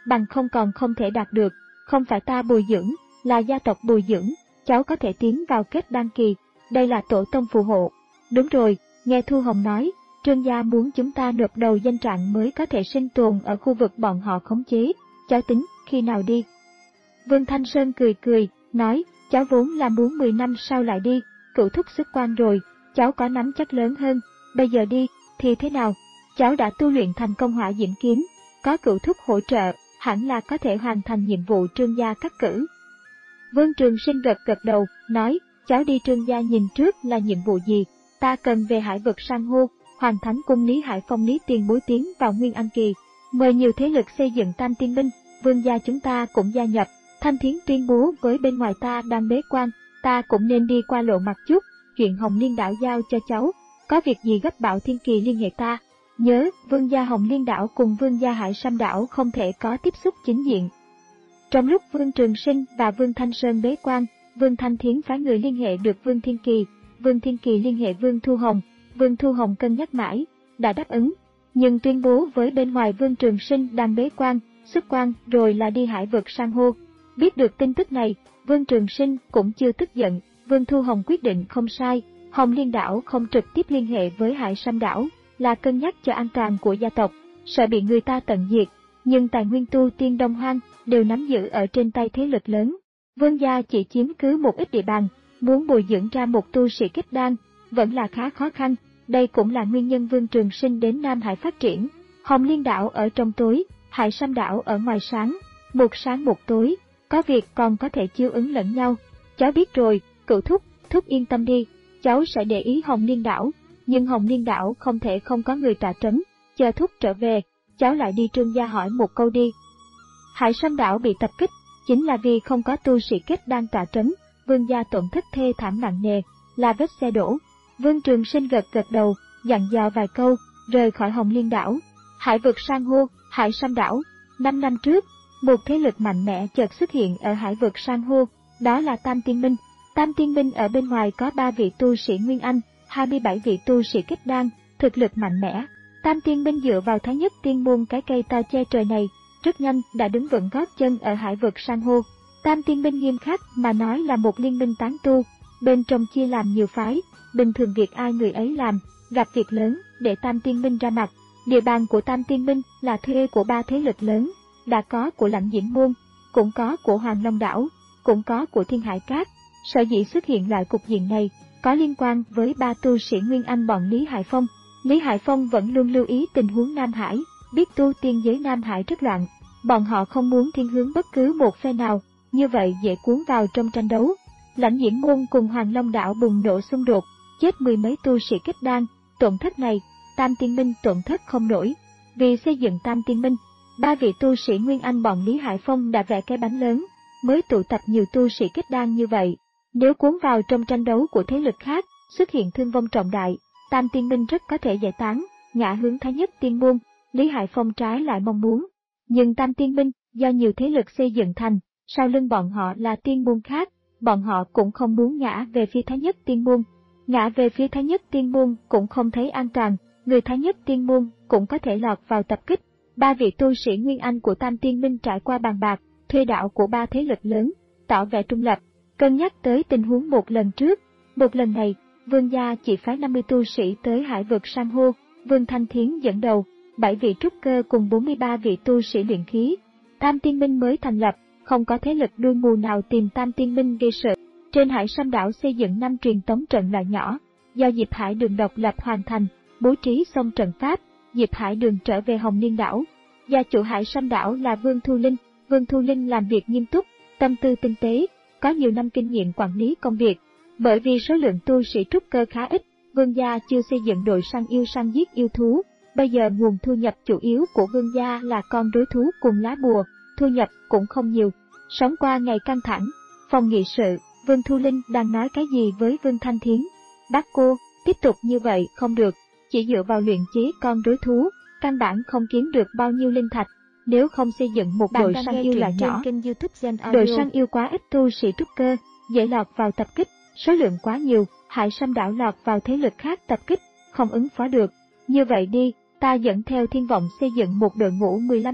bằng không còn không thể đạt được, không phải ta bồi dưỡng, là gia tộc bồi dưỡng, cháu có thể tiến vào kết đan kỳ, đây là tổ tông phù hộ. Đúng rồi, nghe Thu Hồng nói, Trương gia muốn chúng ta nộp đầu danh trạng mới có thể sinh tồn ở khu vực bọn họ khống chế, cháu tính khi nào đi? Vương Thanh Sơn cười cười, nói, cháu vốn là muốn mười năm sau lại đi, cửu thúc xuất quan rồi, cháu có nắm chắc lớn hơn, bây giờ đi, thì thế nào? Cháu đã tu luyện thành công hỏa diễm kiếm, có cửu thúc hỗ trợ, hẳn là có thể hoàn thành nhiệm vụ Trương gia cắt cử. Vương Trường Sinh gật gật đầu, nói, cháu đi Trương gia nhìn trước là nhiệm vụ gì, ta cần về hải vực san hô, hoàn thánh cung Lý Hải Phong Lý tiền bối tiến vào Nguyên Anh kỳ, mời nhiều thế lực xây dựng tam tiên binh, Vương gia chúng ta cũng gia nhập. Thanh Thiến tuyên bố với bên ngoài ta đang bế quan, ta cũng nên đi qua lộ mặt chút, chuyện Hồng Liên đảo giao cho cháu, có việc gì gấp bảo Thiên Kỳ liên hệ ta. Nhớ, Vương gia Hồng Liên đảo cùng Vương gia Hải Sam đảo không thể có tiếp xúc chính diện. Trong lúc Vương Trường Sinh và Vương Thanh Sơn bế quan, Vương Thanh Thiến phái người liên hệ được Vương Thiên Kỳ, Vương Thiên Kỳ liên hệ Vương Thu Hồng, Vương Thu Hồng cân nhắc mãi, đã đáp ứng, nhưng tuyên bố với bên ngoài Vương Trường Sinh đang bế quan, xuất quan rồi là đi hải vực san hô. Biết được tin tức này, Vương Trường Sinh cũng chưa tức giận, Vương Thu Hồng quyết định không sai, Hồng Liên đảo không trực tiếp liên hệ với Hải Sam đảo, là cân nhắc cho an toàn của gia tộc, sợ bị người ta tận diệt, nhưng tài nguyên tu tiên Đông Hoang đều nắm giữ ở trên tay thế lực lớn. Vương gia chỉ chiếm cứ một ít địa bàn, muốn bồi dưỡng ra một tu sĩ kết đan, vẫn là khá khó khăn, đây cũng là nguyên nhân Vương Trường Sinh đến Nam Hải phát triển. Hồng Liên đảo ở trong tối, Hải Sam đảo ở ngoài sáng, một sáng một tối. Có việc còn có thể chiêu ứng lẫn nhau. Cháu biết rồi, cửu thúc, thúc yên tâm đi, cháu sẽ để ý Hồng Liên đảo, nhưng Hồng Liên đảo không thể không có người tọa trấn, chờ thúc trở về, cháu lại đi Trương gia hỏi một câu đi. Hải Sam đảo bị tập kích, chính là vì không có tu sĩ kết đan tọa trấn, Vương gia tổn thất thê thảm nặng nề, là vết xe đổ. Vương Trường Sinh gật gật đầu, dặn dò vài câu, rời khỏi Hồng Liên đảo. Hải vực san hô, Hải Sam đảo, năm năm trước, một thế lực mạnh mẽ chợt xuất hiện ở hải vực san hô, đó là Tam Tiên Minh. Tam Tiên Minh ở bên ngoài có ba vị tu sĩ Nguyên Anh, hai mươi bảy vị tu sĩ kết đan, thực lực mạnh mẽ. Tam Tiên Minh dựa vào Thái Nhất Tiên môn cái cây to che trời này, rất nhanh đã đứng vững gót chân ở hải vực san hô. Tam Tiên Minh nghiêm khắc mà nói là một liên minh tán tu, bên trong chia làm nhiều phái, bình thường việc ai người ấy làm, gặp việc lớn để Tam Tiên Minh ra mặt. Địa bàn của Tam Tiên Minh là thuê của ba thế lực lớn, đã có của Lãnh Diễm môn, cũng có của Hoàng Long đảo, cũng có của Thiên Hải Cát. Sở dĩ xuất hiện loại cục diện này có liên quan với ba tu sĩ Nguyên Anh bọn Lý Hải Phong. Lý Hải Phong vẫn luôn lưu ý tình huống Nam Hải, biết tu tiên giới Nam Hải rất loạn, bọn họ không muốn thiên hướng bất cứ một phe nào, như vậy dễ cuốn vào trong tranh đấu. Lãnh Diễm môn cùng Hoàng Long đảo bùng nổ xung đột, chết mười mấy tu sĩ kết đan, tổn thất này, Tam Tiên Minh tổn thất không nổi. Vì xây dựng Tam Tiên Minh, ba vị tu sĩ Nguyên Anh bọn Lý Hải Phong đã vẽ cái bánh lớn, mới tụ tập nhiều tu sĩ kết đan như vậy. Nếu cuốn vào trong tranh đấu của thế lực khác, xuất hiện thương vong trọng đại, Tam Tiên Minh rất có thể giải tán, ngã hướng Thái Nhất Tiên môn. Lý Hải Phong trái lại mong muốn. Nhưng Tam Tiên Minh, do nhiều thế lực xây dựng thành, sau lưng bọn họ là tiên môn khác, bọn họ cũng không muốn ngã về phía Thái Nhất Tiên môn. Ngã về phía Thái Nhất Tiên môn cũng không thấy an toàn, người Thái Nhất Tiên môn cũng có thể lọt vào tập kích. Ba vị tu sĩ Nguyên Anh của Tam Tiên Minh trải qua bàn bạc, thuê đạo của ba thế lực lớn, tỏ vẻ trung lập, cân nhắc tới tình huống một lần trước. Một lần này, Vương gia chỉ phái năm mươi tu sĩ tới hải vực san hô, Vương Thanh Thiến dẫn đầu, bảy vị trúc cơ cùng bốn mươi ba vị tu sĩ luyện khí. Tam Tiên Minh mới thành lập, không có thế lực đuôi mù nào tìm Tam Tiên Minh gây sự. Trên Hải Sam đảo xây dựng năm truyền tống trận loại nhỏ, do Diệp Hải Đường độc lập hoàn thành, bố trí xong trận pháp, Diệp Hải Đường trở về Hồng Liên đảo. Gia chủ Hải Sam đảo là Vương Thu Linh, Vương Thu Linh làm việc nghiêm túc, tâm tư tinh tế, có nhiều năm kinh nghiệm quản lý công việc. Bởi vì số lượng tu sĩ trúc cơ khá ít, Vương gia chưa xây dựng đội săn yêu săn giết yêu thú. Bây giờ nguồn thu nhập chủ yếu của Vương gia là con rối thú cùng lá bùa, thu nhập cũng không nhiều. Sống qua ngày căng thẳng, phòng nghị sự, Vương Thu Linh đang nói cái gì với Vương Thanh Thiến? Bác cô, tiếp tục như vậy không được, chỉ dựa vào luyện chế con rối thú, căn bản không kiếm được bao nhiêu linh thạch. Nếu không xây dựng một đội săn yêu loại nhỏ, đội săn yêu quá ít tu sĩ trúc cơ, dễ lọt vào tập kích, số lượng quá nhiều, Hải Sam đảo lọt vào thế lực khác tập kích, không ứng phó được. Như vậy đi, ta dẫn theo Thiên Vọng xây dựng một đội ngũ mười lăm người,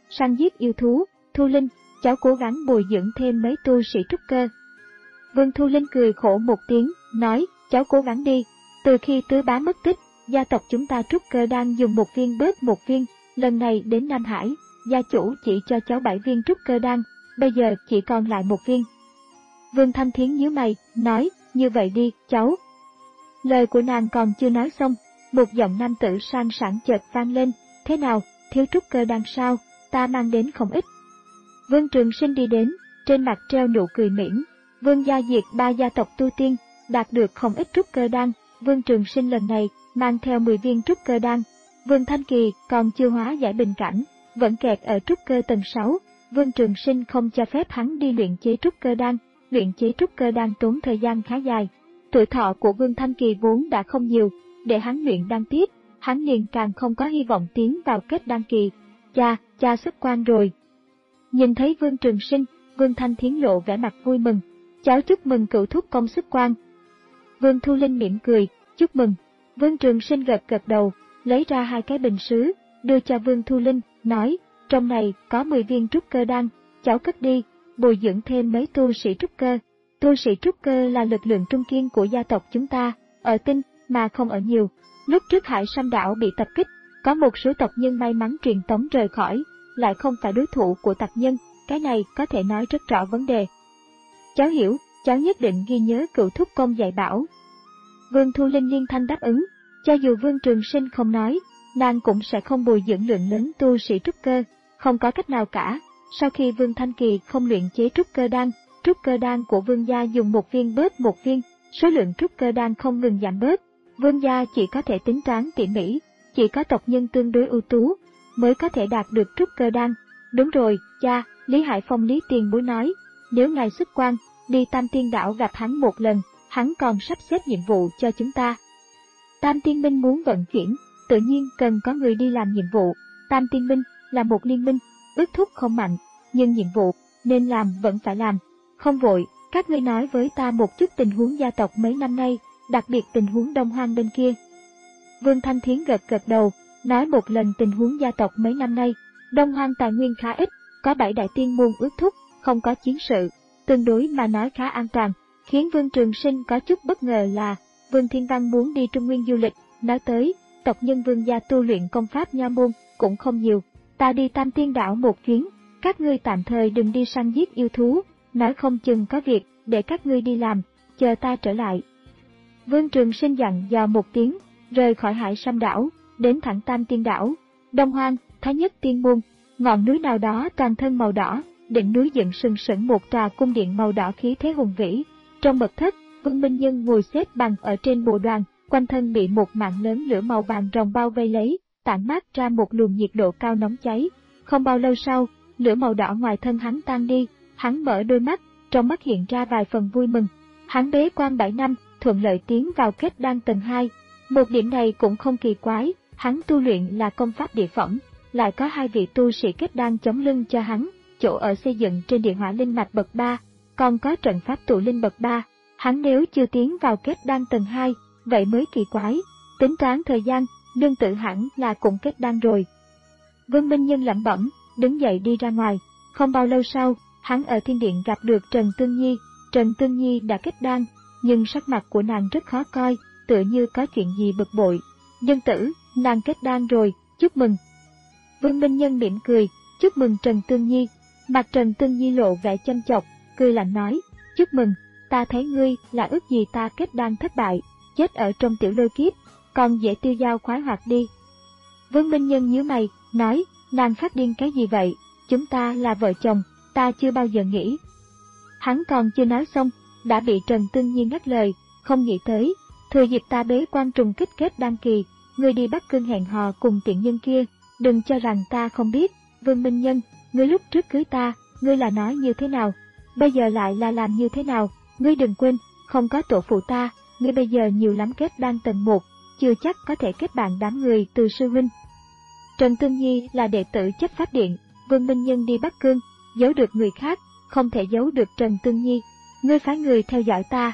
săn giết yêu thú. Thu Linh, cháu cố gắng bồi dưỡng thêm mấy tu sĩ trúc cơ. Vương Thu Linh cười khổ một tiếng, nói, cháu cố gắng đi. Từ khi tứ bá mất tích, gia tộc chúng ta trúc cơ đang dùng một viên bớt một viên, lần này đến Nam Hải, gia chủ chỉ cho cháu bảy viên trúc cơ đan, bây giờ chỉ còn lại một viên. Vương Thanh Thiến nhíu mày, nói, như vậy đi, cháu. Lời của nàng còn chưa nói xong, một giọng nam tử sang sảng chợt vang lên, thế nào, thiếu trúc cơ đan sao, ta mang đến không ít. Vương Trường Sinh đi đến, trên mặt treo nụ cười mỉm. Vương gia diệt ba gia tộc tu tiên, đạt được không ít trúc cơ đan. Vương Trường Sinh lần này mang theo mười viên trúc cơ đan. Vương Thanh Kỳ còn chưa hóa giải bình cảnh, vẫn kẹt ở trúc cơ tầng sáu. Vương Trường Sinh không cho phép hắn đi luyện chế trúc cơ đan. Luyện chế trúc cơ đan tốn thời gian khá dài. Tuổi thọ của Vương Thanh Kỳ vốn đã không nhiều, để hắn luyện đan tiếp, hắn liền càng không có hy vọng tiến vào kết đan kỳ. Cha, cha xuất quan rồi. Nhìn thấy Vương Trường Sinh, Vương Thanh Thiến lộ vẻ mặt vui mừng. Cháu chúc mừng cựu thúc công xuất quan. Vương Thu Linh mỉm cười, chúc mừng. Vương Trường Sinh gật gật đầu, lấy ra hai cái bình sứ, đưa cho Vương Thu Linh, nói, trong này có mười viên trúc cơ đan, cháu cất đi, bồi dưỡng thêm mấy tu sĩ trúc cơ. Tu sĩ trúc cơ là lực lượng trung kiên của gia tộc chúng ta, ở tinh mà không ở nhiều. Lúc trước Hải Sâm đảo bị tập kích, có một số tộc nhân may mắn truyền tống rời khỏi, lại không phải đối thủ của tặc nhân, cái này có thể nói rất rõ vấn đề. Cháu hiểu, cháu nhất định ghi nhớ cựu thúc công dạy bảo. Vương Thu Linh liên thanh đáp ứng, cho dù Vương Trường Sinh không nói, nàng cũng sẽ không bồi dưỡng lượng lớn tu sĩ trúc cơ, không có cách nào cả. Sau khi Vương Thanh Kỳ không luyện chế trúc cơ đan, trúc cơ đan của Vương gia dùng một viên bớt một viên, số lượng trúc cơ đan không ngừng giảm bớt. Vương gia chỉ có thể tính toán tỉ mỉ, chỉ có tộc nhân tương đối ưu tú mới có thể đạt được trúc cơ đan. Đúng rồi, cha, Lý Hải Phong Lý Tiền Bối nói, nếu ngài xuất quan, đi Tam Tiên Đảo gặp hắn một lần, hắn còn sắp xếp nhiệm vụ cho chúng ta. Tam Tiên Minh muốn vận chuyển, tự nhiên cần có người đi làm nhiệm vụ. Tam Tiên Minh là một liên minh, ước thúc không mạnh, nhưng nhiệm vụ nên làm vẫn phải làm. Không vội, các ngươi nói với ta một chút tình huống gia tộc mấy năm nay, đặc biệt tình huống Đông Hoang bên kia. Vương Thanh Thiến gật gật đầu, nói một lần tình huống gia tộc mấy năm nay. Đông Hoang tài nguyên khá ít, có bảy đại tiên môn ước thúc, không có chiến sự, tương đối mà nói khá an toàn. Khiến Vương Trường Sinh có chút bất ngờ là, Vương Thiên Văn muốn đi Trung Nguyên du lịch, nói tới, tộc nhân Vương gia tu luyện công pháp nho môn, cũng không nhiều. Ta đi Tam Tiên Đảo một chuyến, các ngươi tạm thời đừng đi săn giết yêu thú, nói không chừng có việc, để các ngươi đi làm, chờ ta trở lại. Vương Trường Sinh dặn dò một tiếng, rời khỏi Hải Sâm đảo, đến thẳng Tam Tiên Đảo. Đông Hoang, Thái Nhất Tiên Môn, ngọn núi nào đó toàn thân màu đỏ, đỉnh núi dựng sừng sững một tòa cung điện màu đỏ khí thế hùng vĩ. Trong mật thất, Vương Minh Nhân ngồi xếp bằng ở trên bộ đoàn, quanh thân bị một mạng lớn lửa màu vàng rồng bao vây lấy, tản mát ra một luồng nhiệt độ cao nóng cháy. Không bao lâu sau, lửa màu đỏ ngoài thân hắn tan đi, hắn mở đôi mắt, trong mắt hiện ra vài phần vui mừng. Hắn bế quan bảy năm, thuận lợi tiến vào kết đan tầng hai. Một điểm này cũng không kỳ quái, hắn tu luyện là công pháp địa phẩm, lại có hai vị tu sĩ kết đan chống lưng cho hắn, chỗ ở xây dựng trên địa hỏa linh mạch bậc ba, còn có trận pháp tụ linh bậc ba. Hắn nếu chưa tiến vào kết đan tầng hai, vậy mới kỳ quái. Tính toán thời gian, nương tự hẳn là cũng kết đan rồi. Vương Minh Nhân lẩm bẩm, đứng dậy đi ra ngoài. Không bao lâu sau, hắn ở thiên điện gặp được Trần Tương Nhi. Trần Tương Nhi đã kết đan, nhưng sắc mặt của nàng rất khó coi, tựa như có chuyện gì bực bội. Nhân tử, nàng kết đan rồi, chúc mừng. Vương Minh Nhân mỉm cười, chúc mừng Trần Tương Nhi. Mặt Trần Tương Nhi lộ vẻ châm chọc, cười lạnh nói, chúc mừng, ta thấy ngươi là ước gì ta kết đan thất bại, chết ở trong tiểu lôi kiếp, còn dễ tiêu dao khoái hoạt đi. Vương Minh Nhân nhíu mày, nói, nàng phát điên cái gì vậy, chúng ta là vợ chồng, ta chưa bao giờ nghĩ. Hắn còn chưa nói xong, đã bị Trần Tương Nhi ngắt lời, không nghĩ tới, thừa dịp ta bế quan trùng kích kết đan kỳ, ngươi đi Bắc Cương hẹn hò cùng tiện nhân kia, đừng cho rằng ta không biết. Vương Minh Nhân, ngươi lúc trước cưới ta, ngươi là nói như thế nào, bây giờ lại là làm như thế nào, ngươi đừng quên, không có tổ phụ ta, ngươi bây giờ nhiều lắm kết đan tầng một, chưa chắc có thể kết bạn đám người từ sư huynh. Trần Tương Nhi là đệ tử chấp pháp điện, Vương Minh Nhân đi Bắc Cương, giấu được người khác, không thể giấu được Trần Tương Nhi, ngươi phái người theo dõi ta.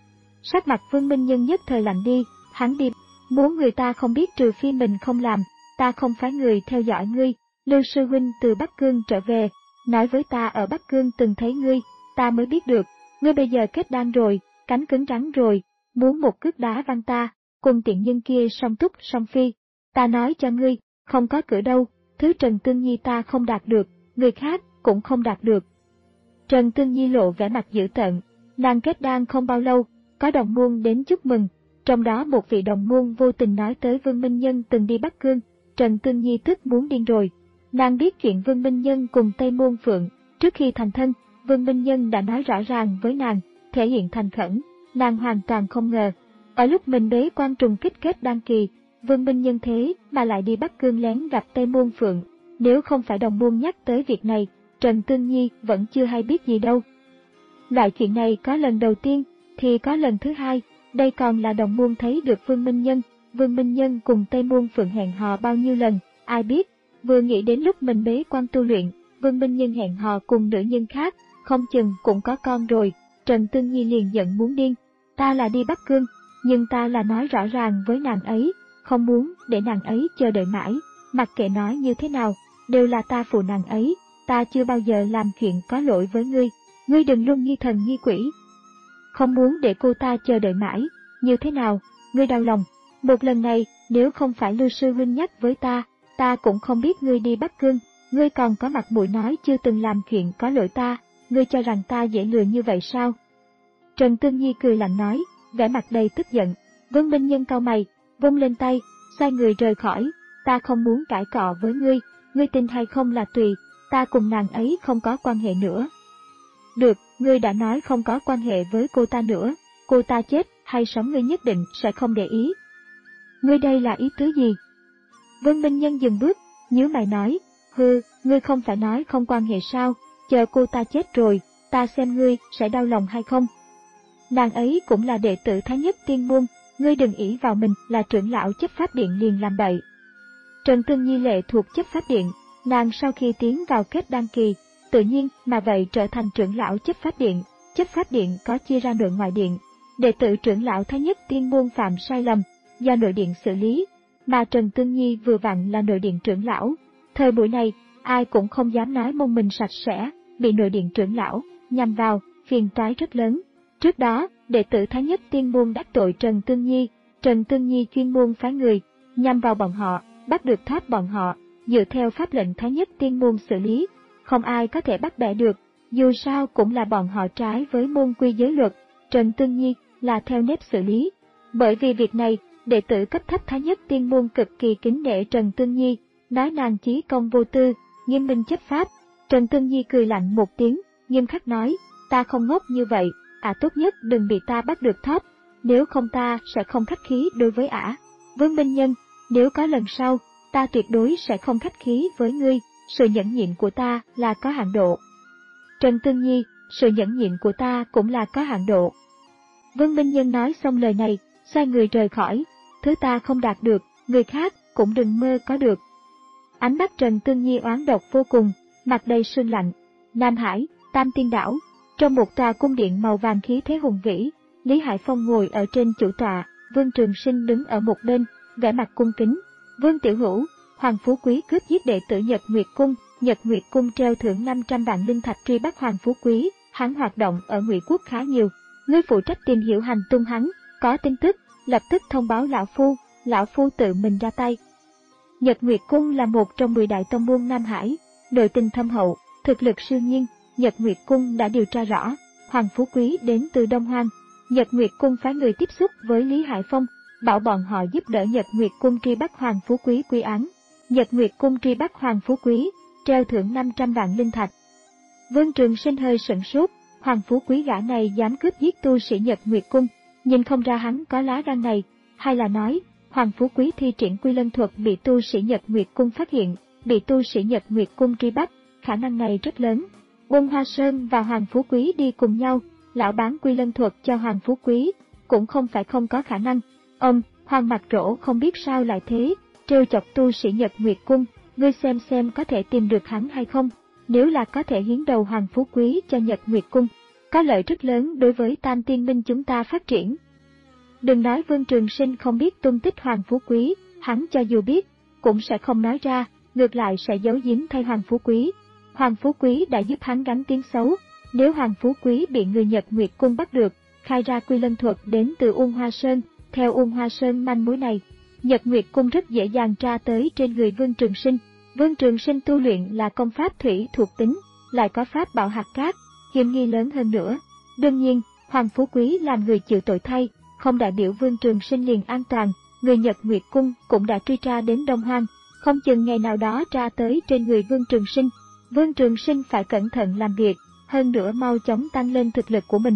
Sắc mặt Vương Minh Nhân nhất thời lạnh đi, hắn đi, muốn người ta không biết trừ phi mình không làm, ta không phái người theo dõi ngươi, Lưu sư huynh từ Bắc Cương trở về, nói với ta ở Bắc Cương từng thấy ngươi, ta mới biết được, ngươi bây giờ kết đan rồi, cánh cứng rắn rồi, muốn một cước đá văng ta, cùng tiện nhân kia song túc song phi. Ta nói cho ngươi, không có cửa đâu, thứ Trần Tương Nhi ta không đạt được, người khác cũng không đạt được. Trần Tương Nhi lộ vẻ mặt dữ tợn, nàng kết đan không bao lâu, có đồng môn đến chúc mừng, trong đó một vị đồng môn vô tình nói tới Vương Minh Nhân từng đi Bắc Cương, Trần Tương Nhi tức muốn điên rồi. Nàng biết chuyện Vương Minh Nhân cùng Tây Môn Phượng, trước khi thành thân, Vương Minh Nhân đã nói rõ ràng với nàng, thể hiện thành khẩn, nàng hoàn toàn không ngờ. Ở lúc mình bế quan trùng kích kết đan kỳ, Vương Minh Nhân thế mà lại đi Bắc Cương lén gặp Tây Môn Phượng, nếu không phải đồng môn nhắc tới việc này, Trần Tương Nhi vẫn chưa hay biết gì đâu. Loại chuyện này có lần đầu tiên, thì có lần thứ hai, đây còn là đồng môn thấy được Vương Minh Nhân, Vương Minh Nhân cùng Tây Môn Phượng hẹn hò bao nhiêu lần, ai biết, vừa nghĩ đến lúc mình bế quan tu luyện, Vương Minh Nhân hẹn hò cùng nữ nhân khác, không chừng cũng có con rồi, Trần Tương Nhi liền giận muốn điên, ta là đi Bắc Cương, nhưng ta là nói rõ ràng với nàng ấy, không muốn để nàng ấy chờ đợi mãi, mặc kệ nói như thế nào, đều là ta phụ nàng ấy, ta chưa bao giờ làm chuyện có lỗi với ngươi, ngươi đừng luôn nghi thần nghi quỷ. Không muốn để cô ta chờ đợi mãi, như thế nào, ngươi đau lòng, một lần này, nếu không phải Lưu sư huynh nhắc với ta, ta cũng không biết ngươi đi Bắc Cương, ngươi còn có mặt mũi nói chưa từng làm chuyện có lỗi ta, ngươi cho rằng ta dễ lừa như vậy sao? Trần Tương Nhi cười lạnh nói, vẻ mặt đầy tức giận, Vương Minh Nhân cau mày, vung lên tay, xoay người rời khỏi, ta không muốn cãi cọ với ngươi, ngươi tin hay không là tùy, ta cùng nàng ấy không có quan hệ nữa. Được, ngươi đã nói không có quan hệ với cô ta nữa, cô ta chết hay sống ngươi nhất định sẽ không để ý. Ngươi đây là ý tứ gì? Vương Minh Nhân dừng bước, nhíu mày nói, hừ, ngươi không phải nói không quan hệ sao, chờ cô ta chết rồi, ta xem ngươi sẽ đau lòng hay không. Nàng ấy cũng là đệ tử Thái Nhất Tiên Môn, ngươi đừng ỷ vào mình là trưởng lão chấp pháp điện liền làm bậy. Trần Tương Nhi lệ thuộc chấp pháp điện, nàng sau khi tiến vào kết đan kỳ, tự nhiên mà vậy trở thành trưởng lão chấp pháp điện, chấp pháp điện có chia ra nội ngoại điện, đệ tử trưởng lão Thái Nhất Tiên Môn phạm sai lầm, do nội điện xử lý, mà Trần Tương Nhi vừa vặn là nội điện trưởng lão. Thời buổi này, ai cũng không dám nói môn mình sạch sẽ, bị nội điện trưởng lão nhằm vào, phiền toái rất lớn. Trước đó, đệ tử Thái Nhất Tiên Môn đắc tội Trần Tương Nhi, Trần Tương Nhi chuyên môn phái người nhằm vào bọn họ, bắt được thoát bọn họ, dựa theo pháp lệnh Thái Nhất Tiên Môn xử lý, không ai có thể bắt bẻ được, dù sao cũng là bọn họ trái với môn quy giới luật, Trần Tương Nhi là theo nếp xử lý. Bởi vì việc này, đệ tử cấp thấp Thái Nhất Tiên Môn cực kỳ kính nể Trần Tương Nhi, nói nàng chí công vô tư, nghiêm minh chấp pháp. Trần Tương Nhi cười lạnh một tiếng, nghiêm khắc nói, ta không ngốc như vậy, ả tốt nhất đừng bị ta bắt được thoát, nếu không ta sẽ không khách khí đối với ả. Vương Minh Nhân, nếu có lần sau, ta tuyệt đối sẽ không khách khí với ngươi, sự nhẫn nhịn của ta là có hạn độ. Trần Tương Nhi, sự nhẫn nhịn của ta cũng là có hạn độ. Vương Minh Nhân nói xong lời này, xoay người rời khỏi, thứ ta không đạt được, người khác cũng đừng mơ có được. Ánh mắt Trần Tương Nhi oán độc vô cùng, mặt đầy sương lạnh. Nam Hải, Tam Tiên Đảo, trong một tòa cung điện màu vàng khí thế hùng vĩ, Lý Hải Phong ngồi ở trên chủ tọa, Vương Trường Sinh đứng ở một bên, vẻ mặt cung kính. Vương Tiểu Hữu, Hoàng Phú Quý cướp giết đệ tử Nhật Nguyệt Cung, Nhật Nguyệt Cung treo thưởng năm trăm vạn linh thạch truy bắt Hoàng Phú Quý, hắn hoạt động ở Ngụy Quốc khá nhiều, ngươi phụ trách tìm hiểu hành tung hắn, có tin tức, lập tức thông báo lão phu, lão phu tự mình ra tay. Nhật Nguyệt Cung là một trong mười đại tông môn Nam Hải, nội tình thâm hậu, thực lực siêu nhiên. Nhật Nguyệt Cung đã điều tra rõ, Hoàng Phú Quý đến từ Đông Hoang. Nhật Nguyệt Cung phái người tiếp xúc với Lý Hải Phong, bảo bọn họ giúp đỡ Nhật Nguyệt Cung truy bắt Hoàng Phú Quý quy án. Nhật Nguyệt Cung truy bắt Hoàng Phú Quý, treo thưởng năm trăm vạn linh thạch. Vương Trường Sinh hơi sửng sốt, Hoàng Phú Quý gã này dám cướp giết tu sĩ Nhật Nguyệt Cung, nhìn không ra hắn có lá gan này, hay là nói, Hoàng Phú Quý thi triển Quy Lân thuật bị tu sĩ Nhật Nguyệt Cung phát hiện, bị tu sĩ Nhật Nguyệt Cung truy bắt, khả năng này rất lớn. Quân Hoa Sơn và Hoàng Phú Quý đi cùng nhau, lão bán Quy Lân thuật cho Hoàng Phú Quý, cũng không phải không có khả năng. Ông, Hoàng Mặt Rỗ không biết sao lại thế, trêu chọc tu sĩ Nhật Nguyệt Cung, ngươi xem xem có thể tìm được hắn hay không, nếu là có thể hiến đầu Hoàng Phú Quý cho Nhật Nguyệt Cung, có lợi rất lớn đối với Tam Tiên Minh chúng ta phát triển. Đừng nói Vương Trường Sinh không biết tung tích Hoàng Phú Quý, hắn cho dù biết, cũng sẽ không nói ra, ngược lại sẽ giấu giếm thay Hoàng Phú Quý. Hoàng Phú Quý đã giúp hắn gắn tiếng xấu. Nếu Hoàng Phú Quý bị người Nhật Nguyệt Cung bắt được, khai ra Quy Lân thuật đến từ Uông Hoa Sơn, theo Uông Hoa Sơn manh mối này, Nhật Nguyệt Cung rất dễ dàng tra tới trên người Vương Trường Sinh. Vương Trường Sinh tu luyện là công pháp thủy thuộc tính, lại có pháp bảo hạt cát, hiểm nghi lớn hơn nữa. Đương nhiên, Hoàng Phú Quý làm người chịu tội thay, không đại biểu Vương Trường Sinh liền an toàn, người Nhật Nguyệt Cung cũng đã truy tra đến Đông Hoang, không chừng ngày nào đó tra tới trên người Vương Trường Sinh. Vương Trường Sinh phải cẩn thận làm việc, hơn nữa mau chóng tăng lên thực lực của mình.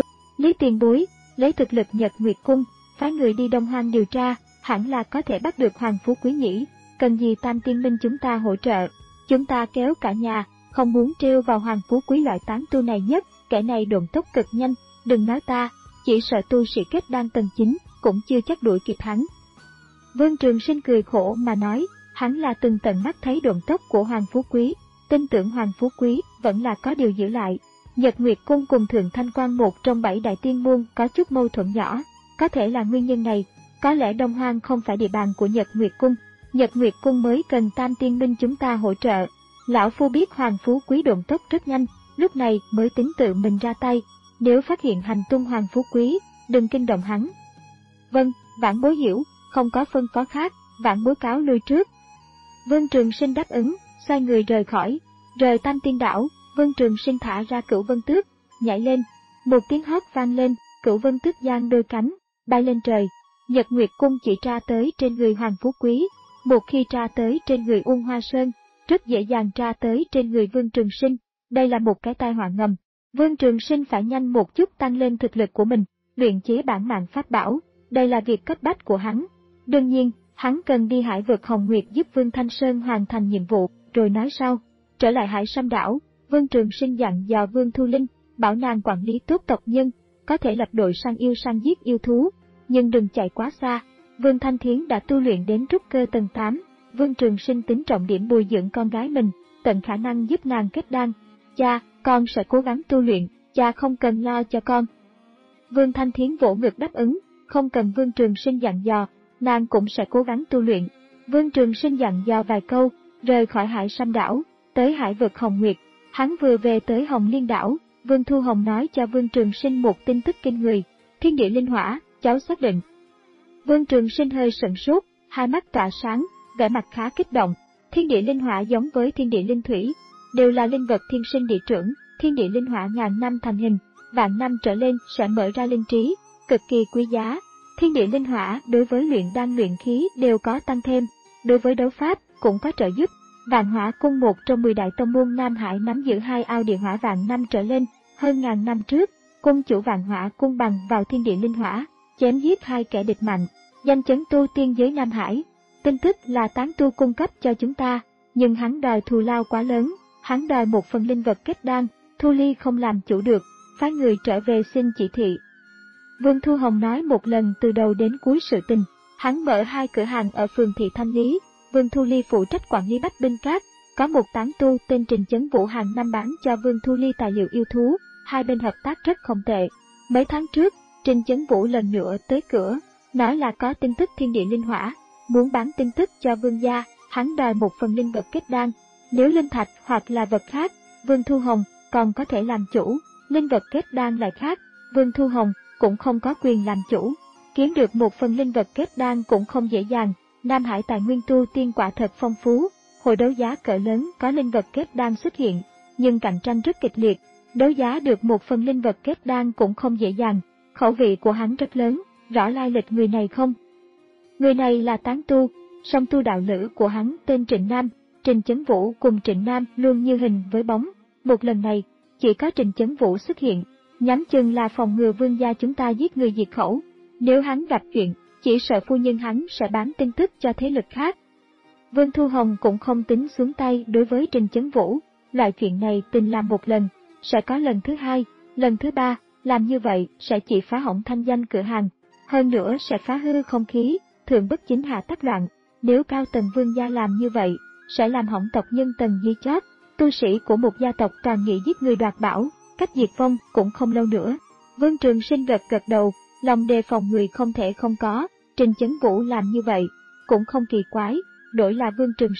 Lý Tiền Bối, lấy thực lực Nhật Nguyệt Cung, phái người đi Đông Hoang điều tra, hẳn là có thể bắt được Hoàng Phú Quý nhỉ, cần gì Tam Tiên Minh chúng ta hỗ trợ, chúng ta kéo cả nhà, không muốn trêu vào Hoàng Phú Quý loại tán tu này nhất, kẻ này độn tốc cực nhanh, đừng nói ta, chỉ sợ tu sĩ kết đan tầng chín, cũng chưa chắc đuổi kịp hắn. Vương Trường Sinh cười khổ mà nói, hắn là từng tận mắt thấy độn tốc của Hoàng Phú Quý, tin tưởng Hoàng Phú Quý vẫn là có điều giữ lại. Nhật Nguyệt Cung cùng Thượng Thanh Quan một trong bảy đại tiên môn có chút mâu thuẫn nhỏ, có thể là nguyên nhân này, có lẽ Đông Hoang không phải địa bàn của Nhật Nguyệt Cung, Nhật Nguyệt Cung mới cần Tam Tiên Minh chúng ta hỗ trợ. Lão Phu biết Hoàng Phú Quý độn tốc rất nhanh, lúc này mới tính tự mình ra tay, nếu phát hiện hành tung Hoàng Phú Quý, đừng kinh động hắn. Vâng, Vãn Bối hiểu, không có phân phó khác, Vãn Bối cáo lui trước. Vương Trường Sinh đáp ứng, xoay người rời khỏi, rời Tam Tiên Đảo. Vương Trường Sinh thả ra Cửu Vân Tước, nhảy lên, một tiếng hót vang lên, Cửu Vân Tước giang đôi cánh, bay lên trời. Nhật Nguyệt Cung chỉ tra tới trên người Hoàng Phú Quý, một khi tra tới trên người Uông Hoa Sơn, rất dễ dàng tra tới trên người Vương Trường Sinh, đây là một cái tai họa ngầm. Vương Trường Sinh phải nhanh một chút tăng lên thực lực của mình, luyện chế bản mạng pháp bảo, đây là việc cấp bách của hắn. Đương nhiên, hắn cần đi Hải vực Hồng Nguyệt giúp Vương Thanh Sơn hoàn thành nhiệm vụ, rồi nói sau. Trở lại Hải Sâm Đảo, Vương Trường Sinh dặn dò Vương Thu Linh, bảo nàng quản lý tốt tộc nhân, có thể lập đội săn yêu săn giết yêu thú, nhưng đừng chạy quá xa. Vương Thanh Thiến đã tu luyện đến trúc cơ tầng tám, Vương Trường Sinh tính trọng điểm bồi dưỡng con gái mình, tận khả năng giúp nàng kết đan. Cha, con sẽ cố gắng tu luyện, cha không cần lo cho con. Vương Thanh Thiến vỗ ngực đáp ứng, không cần Vương Trường Sinh dặn dò, nàng cũng sẽ cố gắng tu luyện. Vương Trường Sinh dặn dò vài câu, rời khỏi Hải Sâm Đảo, tới Hải vực Hồng Nguyệt. Hắn vừa về tới Hồng Liên Đảo, Vương Thu Hồng nói cho Vương Trường Sinh một tin tức kinh người, thiên địa linh hỏa, cháu xác định. Vương Trường Sinh hơi sửng sốt, hai mắt tỏa sáng, vẻ mặt khá kích động. Thiên địa linh hỏa giống với thiên địa linh thủy, đều là linh vật thiên sinh địa trưởng, thiên địa linh hỏa ngàn năm thành hình, vạn năm trở lên sẽ mở ra linh trí, cực kỳ quý giá. Thiên địa linh hỏa đối với luyện đan luyện khí đều có tăng thêm, đối với đấu pháp cũng có trợ giúp. Vạn Hỏa Cung một trong mười đại tông môn Nam Hải nắm giữ hai ao địa hỏa vạn năm trở lên, hơn ngàn năm trước, cung chủ Vạn Hỏa Cung bằng vào thiên địa linh hỏa, chém giết hai kẻ địch mạnh, danh chấn tu tiên giới Nam Hải. Tin tức là tán tu cung cấp cho chúng ta, nhưng hắn đòi thù lao quá lớn, hắn đòi một phần linh vật kết đan, Thu Ly không làm chủ được, phái người trở về xin chỉ thị. Vương Thu Hồng nói một lần từ đầu đến cuối sự tình, hắn mở hai cửa hàng ở phường thị Thanh Lý. Vương Thu Ly phụ trách quản lý bách binh cát, có một tán tu tên Trình Chấn Vũ hàng năm bán cho Vương Thu Ly tài liệu yêu thú, hai bên hợp tác rất không tệ. Mấy tháng trước, Trình Chấn Vũ lần nữa tới cửa, nói là có tin tức thiên địa linh hỏa, muốn bán tin tức cho Vương gia, hắn đòi một phần linh vật kết đan, nếu linh thạch hoặc là vật khác, Vương Thu Hồng còn có thể làm chủ, linh vật kết đan lại khác, Vương Thu Hồng cũng không có quyền làm chủ, kiếm được một phần linh vật kết đan cũng không dễ dàng. Nam Hải tài nguyên tu tiên quả thật phong phú, hội đấu giá cỡ lớn có linh vật kết đan xuất hiện, nhưng cạnh tranh rất kịch liệt, đấu giá được một phần linh vật kết đan cũng không dễ dàng, khẩu vị của hắn rất lớn, rõ lai lịch người này không? Người này là tán tu, song tu đạo lữ của hắn tên Trịnh Nam, Trình Chấn Vũ cùng Trịnh Nam luôn như hình với bóng, một lần này, chỉ có Trình Chấn Vũ xuất hiện, nhắm chừng là phòng ngừa Vương gia chúng ta giết người diệt khẩu, nếu hắn gặp chuyện, chỉ sợ phu nhân hắn sẽ bán tin tức cho thế lực khác. Vương Thu Hồng cũng không tính xuống tay đối với Trình Chấn Vũ, loại chuyện này từng làm một lần, sẽ có lần thứ hai, lần thứ ba, làm như vậy sẽ chỉ phá hỏng thanh danh cửa hàng, hơn nữa sẽ phá hư không khí, thường bất chính hạ tác loạn, nếu cao tầng Vương gia làm như vậy, sẽ làm hỏng tộc nhân tầng dưới chót, tu sĩ của một gia tộc toàn nghị giết người đoạt bảo, cách diệt vong cũng không lâu nữa. Vương Trường Sinh gật gật đầu, lòng đề phòng người không thể không có, Trình Chấn Vũ làm như vậy, cũng không kỳ quái, đổi là Vương Trường Sinh,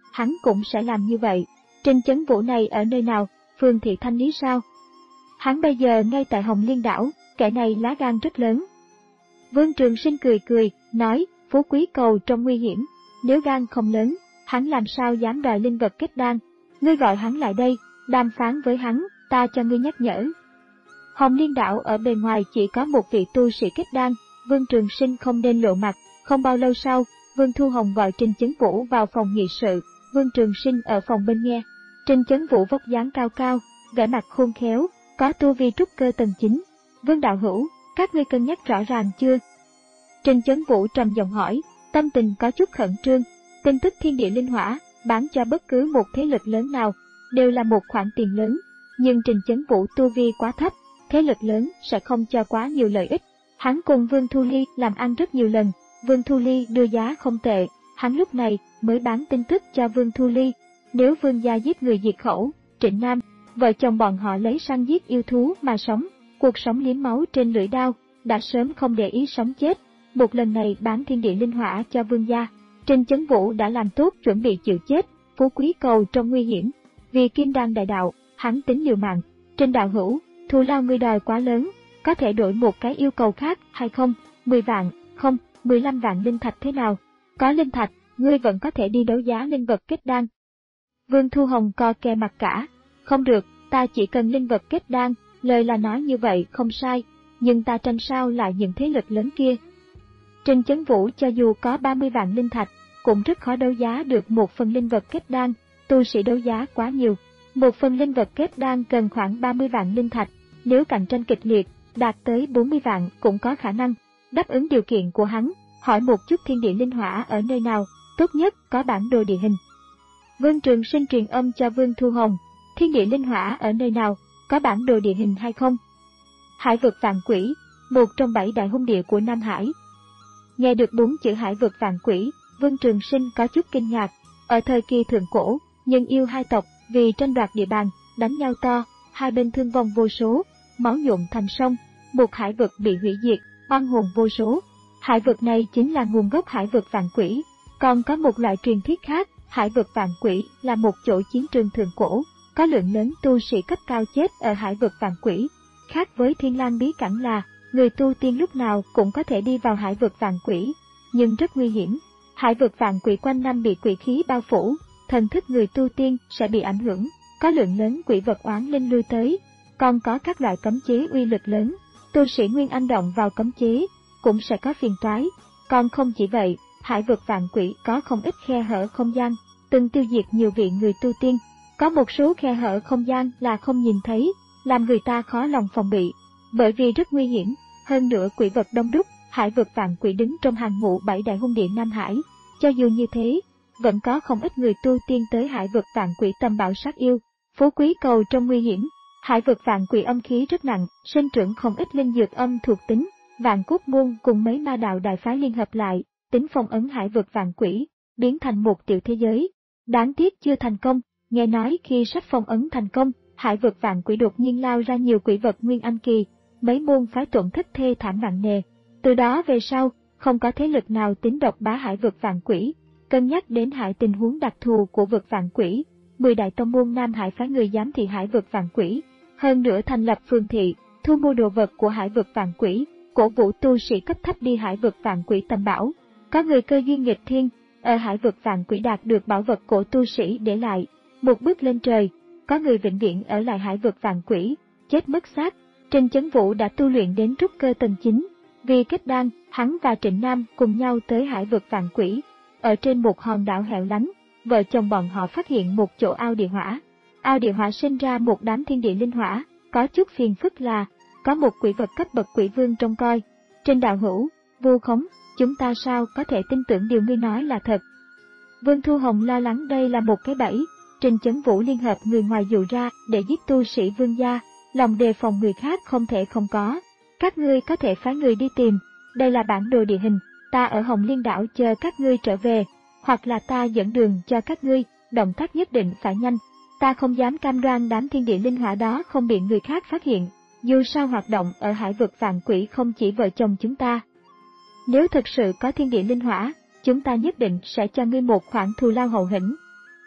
hắn cũng sẽ làm như vậy. Trình Chấn Vũ này ở nơi nào, Phương Thị Thanh Lý sao? Hắn bây giờ ngay tại Hồng Liên đảo, kẻ này lá gan rất lớn. Vương Trường Sinh cười cười, nói, Phú Quý Cầu trong nguy hiểm, nếu gan không lớn, hắn làm sao dám đòi linh vật kết đan. Ngươi gọi hắn lại đây, đàm phán với hắn, ta cho ngươi nhắc nhở. Hồng Liên đảo ở bề ngoài chỉ có một vị tu sĩ kết đan, Vương Trường Sinh không nên lộ mặt. Không bao lâu sau, Vương Thu Hồng gọi Trình Chấn Vũ vào phòng nghị sự, Vương Trường Sinh ở phòng bên nghe. Trình Chấn Vũ vóc dáng cao cao, vẻ mặt khôn khéo, có tu vi trúc cơ tầng chín. Vương đạo hữu, các ngươi cân nhắc rõ ràng chưa? Trình Chấn Vũ trầm giọng hỏi, tâm tình có chút khẩn trương. Tin tức thiên địa linh hỏa, bán cho bất cứ một thế lực lớn nào, đều là một khoản tiền lớn. Nhưng Trình Chấn Vũ tu vi quá thấp, thế lực lớn sẽ không cho quá nhiều lợi ích. Hắn cùng Vương Thu Ly làm ăn rất nhiều lần, Vương Thu Ly đưa giá không tệ, hắn lúc này mới bán tin tức cho Vương Thu Ly. Nếu Vương gia giết người diệt khẩu, Trịnh Nam, vợ chồng bọn họ lấy săn giết yêu thú mà sống, cuộc sống liếm máu trên lưỡi đao, đã sớm không để ý sống chết. Một lần này bán thiên địa linh hỏa cho Vương gia, Trình Chấn Vũ đã làm tốt chuẩn bị chịu chết. Phú Quý Cầu trong nguy hiểm, vì kim đan đại đạo, hắn tính liều mạng. Trình đạo hữu, thù lao ngươi đòi quá lớn, có thể đổi một cái yêu cầu khác hay không? mười vạn, không, mười lăm vạn linh thạch thế nào? Có linh thạch, ngươi vẫn có thể đi đấu giá linh vật kết đan. Vương Thu Hồng co kè mặt cả, không được, ta chỉ cần linh vật kết đan, lời là nói như vậy không sai, nhưng ta tranh sao lại những thế lực lớn kia. Trình Chấn Vũ cho dù có ba mươi vạn linh thạch, cũng rất khó đấu giá được một phần linh vật kết đan, tu sĩ đấu giá quá nhiều. Một phần linh vật kết đan cần khoảng ba mươi vạn linh thạch, nếu cạnh tranh kịch liệt, đạt tới bốn mươi vạn cũng có khả năng. Đáp ứng điều kiện của hắn, hỏi một chút thiên địa linh hỏa ở nơi nào, tốt nhất có bản đồ địa hình. Vương Trường Sinh truyền âm cho Vương Thu Hồng, thiên địa linh hỏa ở nơi nào, có bản đồ địa hình hay không? Hải vực vạn quỷ, một trong bảy đại hung địa của Nam Hải. Nghe được bốn chữ hải vực vạn quỷ, Vương Trường Sinh có chút kinh ngạc. Ở thời kỳ thượng cổ, nhân yêu hai tộc vì tranh đoạt địa bàn, đánh nhau to, hai bên thương vong vô số, máu nhuộm thành sông, một hải vực bị hủy diệt, oan hồn vô số. Hải vực này chính là nguồn gốc hải vực vạn quỷ. Còn có một loại truyền thuyết khác, hải vực vạn quỷ là một chỗ chiến trường thượng cổ, có lượng lớn tu sĩ cấp cao chết ở hải vực vạn quỷ. Khác với Thiên Lang bí cảnh là, người tu tiên lúc nào cũng có thể đi vào hải vực vạn quỷ, nhưng rất nguy hiểm. Hải vực vạn quỷ quanh năm bị quỷ khí bao phủ, thần thức người tu tiên sẽ bị ảnh hưởng, có lượng lớn quỷ vật oán linh lui tới, còn có các loại cấm chế uy lực lớn, tu sĩ nguyên anh động vào cấm chế cũng sẽ có phiền toái. Còn không chỉ vậy, hải vực vạn quỷ có không ít khe hở không gian, từng tiêu diệt nhiều vị người tu tiên. Có một số khe hở không gian là không nhìn thấy, làm người ta khó lòng phòng bị, bởi vì rất nguy hiểm. Hơn nữa quỷ vật đông đúc, hải vực vạn quỷ đứng trong hàng ngũ bảy đại hung địa Nam Hải. Cho dù như thế, vẫn có không ít người tu tiên tới hải vực vạn quỷ tầm bảo sát yêu. Phú Quý Cầu trong nguy hiểm, hải vực vạn quỷ âm khí rất nặng, sinh trưởng không ít linh dược âm thuộc tính. Vạn Cốt Môn cùng mấy ma đạo đại phái liên hợp lại, tính phong ấn hải vực vạn quỷ, biến thành một tiểu thế giới. Đáng tiếc chưa thành công, nghe nói khi sắp phong ấn thành công, hải vực vạn quỷ đột nhiên lao ra nhiều quỷ vật nguyên anh kỳ, mấy môn phái tổn thất thê thảm nặng nề. Từ đó về sau, không có thế lực nào tính độc bá hải vực vạn quỷ. Cân nhắc đến hải tình huống đặc thù của vực vạn quỷ, mười đại tông môn Nam Hải phái người giám thị hải vực vạn quỷ, hơn nữa thành lập phường thị, thu mua đồ vật của hải vực vạn quỷ, cổ vũ tu sĩ cấp thấp đi hải vực vạn quỷ tầm bảo. Có người cơ duyên nghịch thiên, ở hải vực vạn quỷ đạt được bảo vật cổ tu sĩ để lại, một bước lên trời. Có người vĩnh viễn ở lại hải vực vạn quỷ, chết mất xác. Trình Chấn Vũ đã tu luyện đến trúc cơ tầng chín, vì kết đan, hắn và Trịnh Nam cùng nhau tới hải vực vạn quỷ. Ở trên một hòn đảo hẻo lánh, vợ chồng bọn họ phát hiện một chỗ ao địa hỏa. Ao địa hỏa sinh ra một đám thiên địa linh hỏa, có chút phiền phức là có một quỷ vật cấp bậc quỷ vương trông coi. Trên đạo hữu, vu khống, chúng ta sao có thể tin tưởng điều ngươi nói là thật? Vương Thu Hồng lo lắng đây là một cái bẫy. Trình Chấn Vũ liên hợp người ngoài dụ ra để giết tu sĩ Vương gia, lòng đề phòng người khác không thể không có. Các ngươi có thể phái người đi tìm, đây là bản đồ địa hình, ta ở Hồng Liên đảo chờ các ngươi trở về, hoặc là ta dẫn đường cho các ngươi, động tác nhất định phải nhanh. Ta không dám cam đoan đám thiên địa linh hỏa đó không bị người khác phát hiện, dù sao hoạt động ở hải vực vạn quỷ không chỉ vợ chồng chúng ta. Nếu thực sự có thiên địa linh hỏa, chúng ta nhất định sẽ cho ngươi một khoản thù lao hậu hĩnh.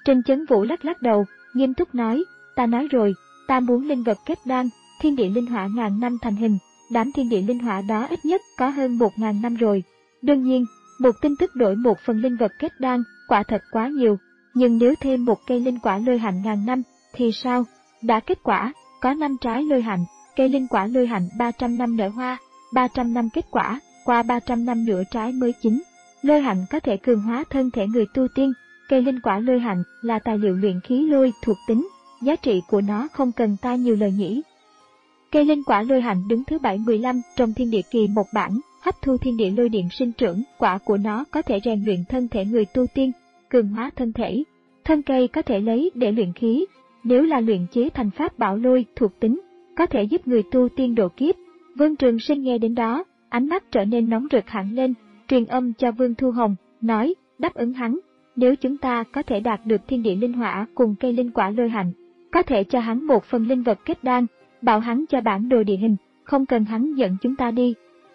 Trình Chấn Vũ lắc lắc đầu, nghiêm túc nói, ta nói rồi, ta muốn linh vật kết đan, thiên địa linh hỏa ngàn năm thành hình, đám thiên địa linh hỏa đó ít nhất có hơn một ngàn năm rồi. Đương nhiên, một tin tức đổi một phần linh vật kết đan, quả thật quá nhiều, nhưng nếu thêm một cây linh quả lôi hạnh ngàn năm, thì sao? Đã kết quả, có năm trái lôi hạnh, cây linh quả lôi hạnh ba trăm năm nở hoa, ba trăm năm kết quả, qua ba trăm năm nửa trái mới chín. Lôi hạnh có thể cường hóa thân thể người tu tiên, cây linh quả lôi hạnh là tài liệu luyện khí lôi thuộc tính, giá trị của nó không cần ta nhiều lời nhỉ. Cây linh quả lôi hạnh đứng thứ bảy mười lăm trong thiên địa kỳ một bản, hấp thu thiên địa lôi điện sinh trưởng, quả của nó có thể rèn luyện thân thể người tu tiên, cường hóa thân thể. Thân cây có thể lấy để luyện khí, nếu là luyện chế thành pháp bảo lôi thuộc tính, có thể giúp người tu tiên độ kiếp. Vương Trường Sinh nghe đến đó, ánh mắt trở nên nóng rực hẳn lên, truyền âm cho Vương Thu Hồng, nói, đáp ứng hắn, nếu chúng ta có thể đạt được thiên địa linh hỏa cùng cây linh quả lôi hạnh, có thể cho hắn một phần linh vật kết đan, bảo hắn cho bản đồ địa hình, không cần hắn dẫn chúng ta đi.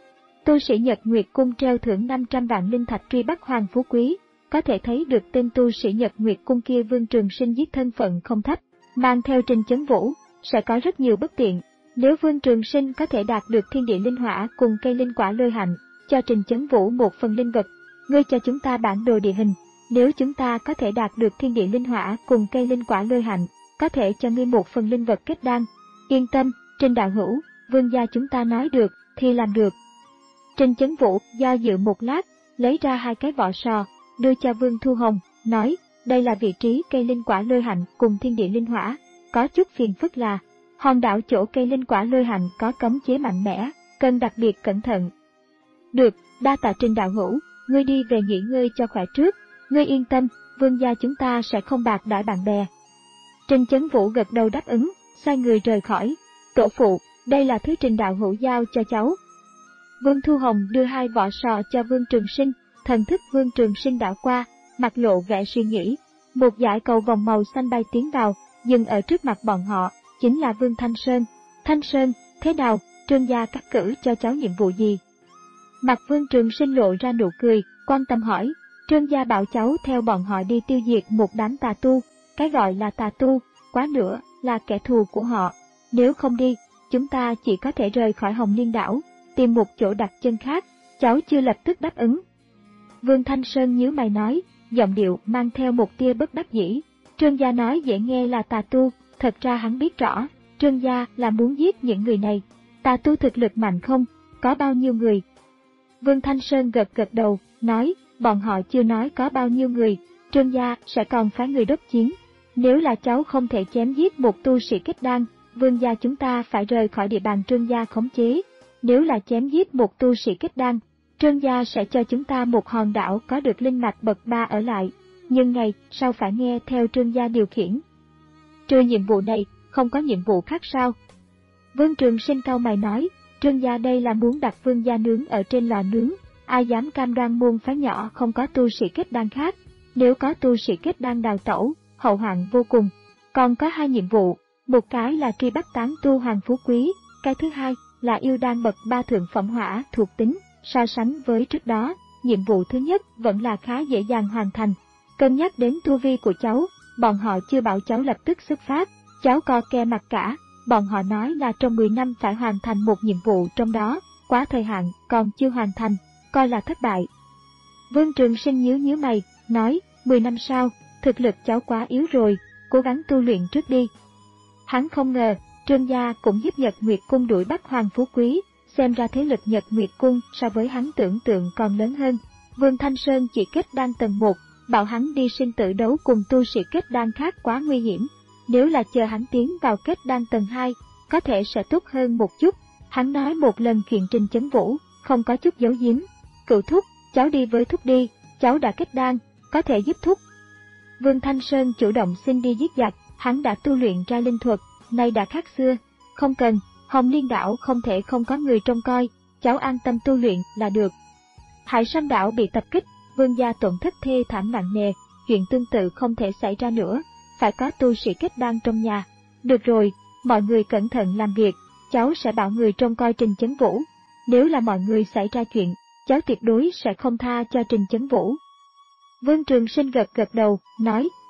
Tu sĩ Nhật Nguyệt Cung treo thưởng năm trăm vạn linh thạch truy bắt Hoàng Phú Quý, có thể thấy được tên tu sĩ Nhật Nguyệt Cung kia Vương Trường Sinh giết thân phận không thấp, mang theo Trình Chấn Vũ, sẽ có rất nhiều bất tiện. Nếu Vương Trường Sinh có thể đạt được thiên địa linh hỏa cùng cây linh quả lôi hạnh, cho Trình Chấn Vũ một phần linh vật, ngươi cho chúng ta bản đồ địa hình, nếu chúng ta có thể đạt được thiên địa linh hỏa cùng cây linh quả lôi hạnh, có thể cho ngươi một phần linh vật kết đan. Yên tâm, Trình đạo hữu, Vương gia chúng ta nói được, thì làm được. Trình Chấn Vũ do dự một lát, lấy ra hai cái vỏ sò, đưa cho Vương Thu Hồng, nói, đây là vị trí cây linh quả lôi hạnh cùng thiên địa linh hỏa, có chút phiền phức là, hòn đảo chỗ cây linh quả lôi hạnh có cấm chế mạnh mẽ, cần đặc biệt cẩn thận. Được, đa tạ Trình đạo hữu, ngươi đi về nghỉ ngơi cho khỏe trước, ngươi yên tâm, Vương gia chúng ta sẽ không bạc đãi bạn bè. Trình Chấn Vũ gật đầu đáp ứng, xoay người rời khỏi. Tổ phụ, đây là thứ Trình đạo hữu giao cho cháu. Vương Thu Hồng đưa hai vỏ sò cho Vương Trường Sinh, thần thức Vương Trường Sinh đảo qua, mặt lộ vẻ suy nghĩ. Một dải cầu vòng màu xanh bay tiến vào, dừng ở trước mặt bọn họ, chính là Vương Thanh Sơn. Thanh Sơn, thế nào, Trương gia cắt cử cho cháu nhiệm vụ gì? Mặt Vương Trường Sinh lộ ra nụ cười, quan tâm hỏi. Trương gia bảo cháu theo bọn họ đi tiêu diệt một đám tà tu, cái gọi là tà tu, quá nữa là kẻ thù của họ. Nếu không đi, chúng ta chỉ có thể rời khỏi Hồng Liên đảo, tìm một chỗ đặt chân khác. Cháu chưa lập tức đáp ứng. Vương Thanh Sơn nhíu mày nói, giọng điệu mang theo một tia bất đắc dĩ. Trương gia nói dễ nghe là tà tu, thật ra hắn biết rõ, Trương gia là muốn giết những người này. Tà tu thực lực mạnh không? Có bao nhiêu người? Vương Thanh Sơn gật gật đầu, nói, bọn họ chưa nói có bao nhiêu người, Trương gia sẽ còn phái người đốc chiến. Nếu là cháu không thể chém giết một tu sĩ kết đan, Vương gia chúng ta phải rời khỏi địa bàn Trương gia khống chế. Nếu là chém giết một tu sĩ kết đan, Trương gia sẽ cho chúng ta một hòn đảo có được linh mạch bậc ba ở lại, nhưng ngày sau phải nghe theo Trương gia điều khiển. Trừ nhiệm vụ này, không có nhiệm vụ khác sao? Vương Trường Sinh cau mày nói, Trương gia đây là muốn đặt Vương gia nướng ở trên lò nướng, ai dám cam đoan môn phái nhỏ không có tu sĩ kết đan khác, nếu có tu sĩ kết đan đào tẩu, hậu hoạn vô cùng. Còn có hai nhiệm vụ, một cái là truy bắt tán tu Hoàng Phú Quý, cái thứ hai là yêu đan bậc ba thượng phẩm hỏa thuộc tính. So sánh với trước đó, nhiệm vụ thứ nhất vẫn là khá dễ dàng hoàn thành. Cân nhắc đến tu vi của cháu, bọn họ chưa bảo cháu lập tức xuất phát, cháu co ke mặt cả, bọn họ nói là trong mười năm phải hoàn thành một nhiệm vụ trong đó, quá thời hạn còn chưa hoàn thành, coi là thất bại. Vương Trường Sinh nhíu nhíu mày, nói, mười năm sau, thực lực cháu quá yếu rồi, cố gắng tu luyện trước đi. Hắn không ngờ, Trương gia cũng giúp Nhật Nguyệt Cung đuổi bắt Hoàng Phú Quý, xem ra thế lực Nhật Nguyệt Cung so với hắn tưởng tượng còn lớn hơn. Vương Thanh Sơn chỉ kết đan tầng một, bảo hắn đi sinh tử đấu cùng tu sĩ kết đan khác quá nguy hiểm. Nếu là chờ hắn tiến vào kết đan tầng hai, có thể sẽ tốt hơn một chút. Hắn nói một lần chuyện Trình Chấn Vũ, không có chút giấu giếm. Cựu thúc, cháu đi với thúc đi, cháu đã kết đan, có thể giúp thúc. Vương Thanh Sơn chủ động xin đi giết giặc, hắn đã tu luyện ra linh thuật, nay đã khác xưa. Không cần, Hồng Liên đảo không thể không có người trông coi, cháu an tâm tu luyện là được. Hải Sâm đảo bị tập kích, Vương gia tổn thất thê thảm nặng nề, chuyện tương tự không thể xảy ra nữa, phải có tu sĩ kết đan trong nhà. Được rồi, mọi người cẩn thận làm việc, cháu sẽ bảo người trông coi Trình Chấn Vũ. Nếu là mọi người xảy ra chuyện, cháu tuyệt đối sẽ không tha cho Trình Chấn Vũ. Vương Trường Sinh gật gật đầu, nói,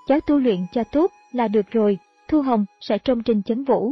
cháu tu luyện cho tốt là được rồi, Thu Hồng sẽ trông trình chấn vũ.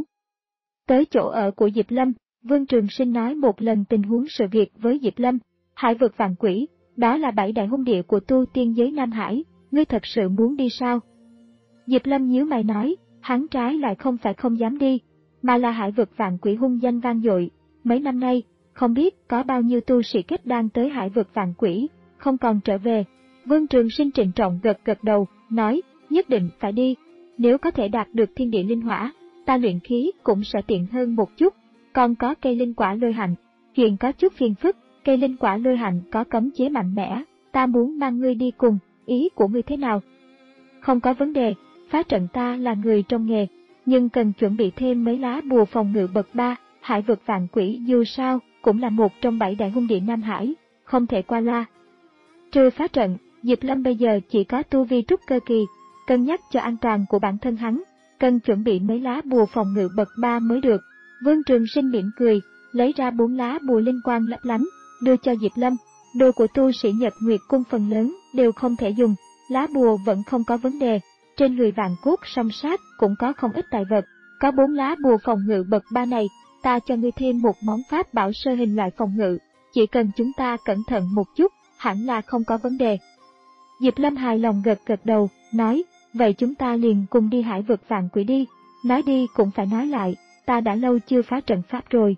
Tới chỗ ở của Diệp Lâm, Vương Trường Sinh nói một lần tình huống sự việc với Diệp Lâm. Hải vực vạn quỷ, đó là bảy đại hung địa của tu tiên giới Nam Hải, ngươi thật sự muốn đi sao? Diệp Lâm nhíu mày nói, hắn trái lại không phải không dám đi, mà là hải vực vạn quỷ hung danh vang dội. Mấy năm nay, không biết có bao nhiêu tu sĩ kết đan tới hải vực vạn quỷ, không còn trở về. Vương Trường Sinh trịnh trọng gật gật đầu, nói, nhất định phải đi. Nếu có thể đạt được thiên địa linh hỏa, ta luyện khí cũng sẽ tiện hơn một chút. Còn có cây linh quả lôi hạnh, chuyện có chút phiền phức, cây linh quả lôi hạnh có cấm chế mạnh mẽ, ta muốn mang ngươi đi cùng, ý của ngươi thế nào? Không có vấn đề, phá trận ta là người trong nghề, nhưng cần chuẩn bị thêm mấy lá bùa phòng ngự bậc ba, hải vực vạn quỷ dù sao cũng là một trong bảy đại hung địa Nam Hải, không thể qua loa. Trừ phá trận, Diệp Lâm bây giờ chỉ có tu vi trúc cơ kỳ, cân nhắc cho an toàn của bản thân hắn, cần chuẩn bị mấy lá bùa phòng ngự bậc ba mới được. Vương Trường Sinh mỉm cười, lấy ra bốn lá bùa linh quang lấp lánh, đưa cho Diệp Lâm. Đồ của tu sĩ Nhật Nguyệt Cung phần lớn đều không thể dùng, lá bùa vẫn không có vấn đề. Trên người vạn cốt song sát cũng có không ít tài vật, có bốn lá bùa phòng ngự bậc ba này, ta cho ngươi thêm một món pháp bảo sơ hình loại phòng ngự, chỉ cần chúng ta cẩn thận một chút, hẳn là không có vấn đề. Diệp Lâm hài lòng gật gật đầu, nói, vậy chúng ta liền cùng đi hải vực vạn quỷ đi. Nói đi cũng phải nói lại, ta đã lâu chưa phá trận pháp rồi.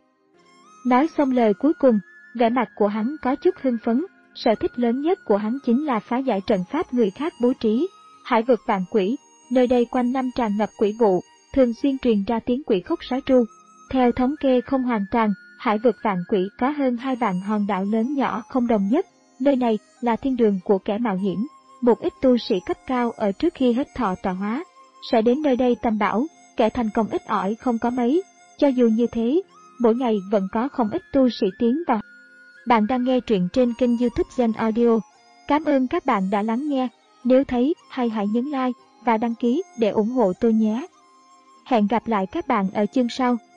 Nói xong lời cuối cùng, vẻ mặt của hắn có chút hưng phấn, sở thích lớn nhất của hắn chính là phá giải trận pháp người khác bố trí. Hải vực vạn quỷ, nơi đây quanh năm tràn ngập quỷ vụ, thường xuyên truyền ra tiếng quỷ khóc sói tru. Theo thống kê không hoàn toàn, hải vực vạn quỷ có hơn hai vạn hòn đảo lớn nhỏ không đồng nhất. Nơi này là thiên đường của kẻ mạo hiểm, một ít tu sĩ cấp cao ở trước khi hết thọ tọa hóa sẽ đến nơi đây tầm bảo, kẻ thành công ít ỏi không có mấy. Cho dù như thế, mỗi ngày vẫn có không ít tu sĩ tiến vào. Bạn đang nghe truyện trên kênh YouTube Gen Audio. Cảm ơn các bạn đã lắng nghe. Nếu thấy hay hãy nhấn like và đăng ký để ủng hộ tôi nhé. Hẹn gặp lại các bạn ở chương sau.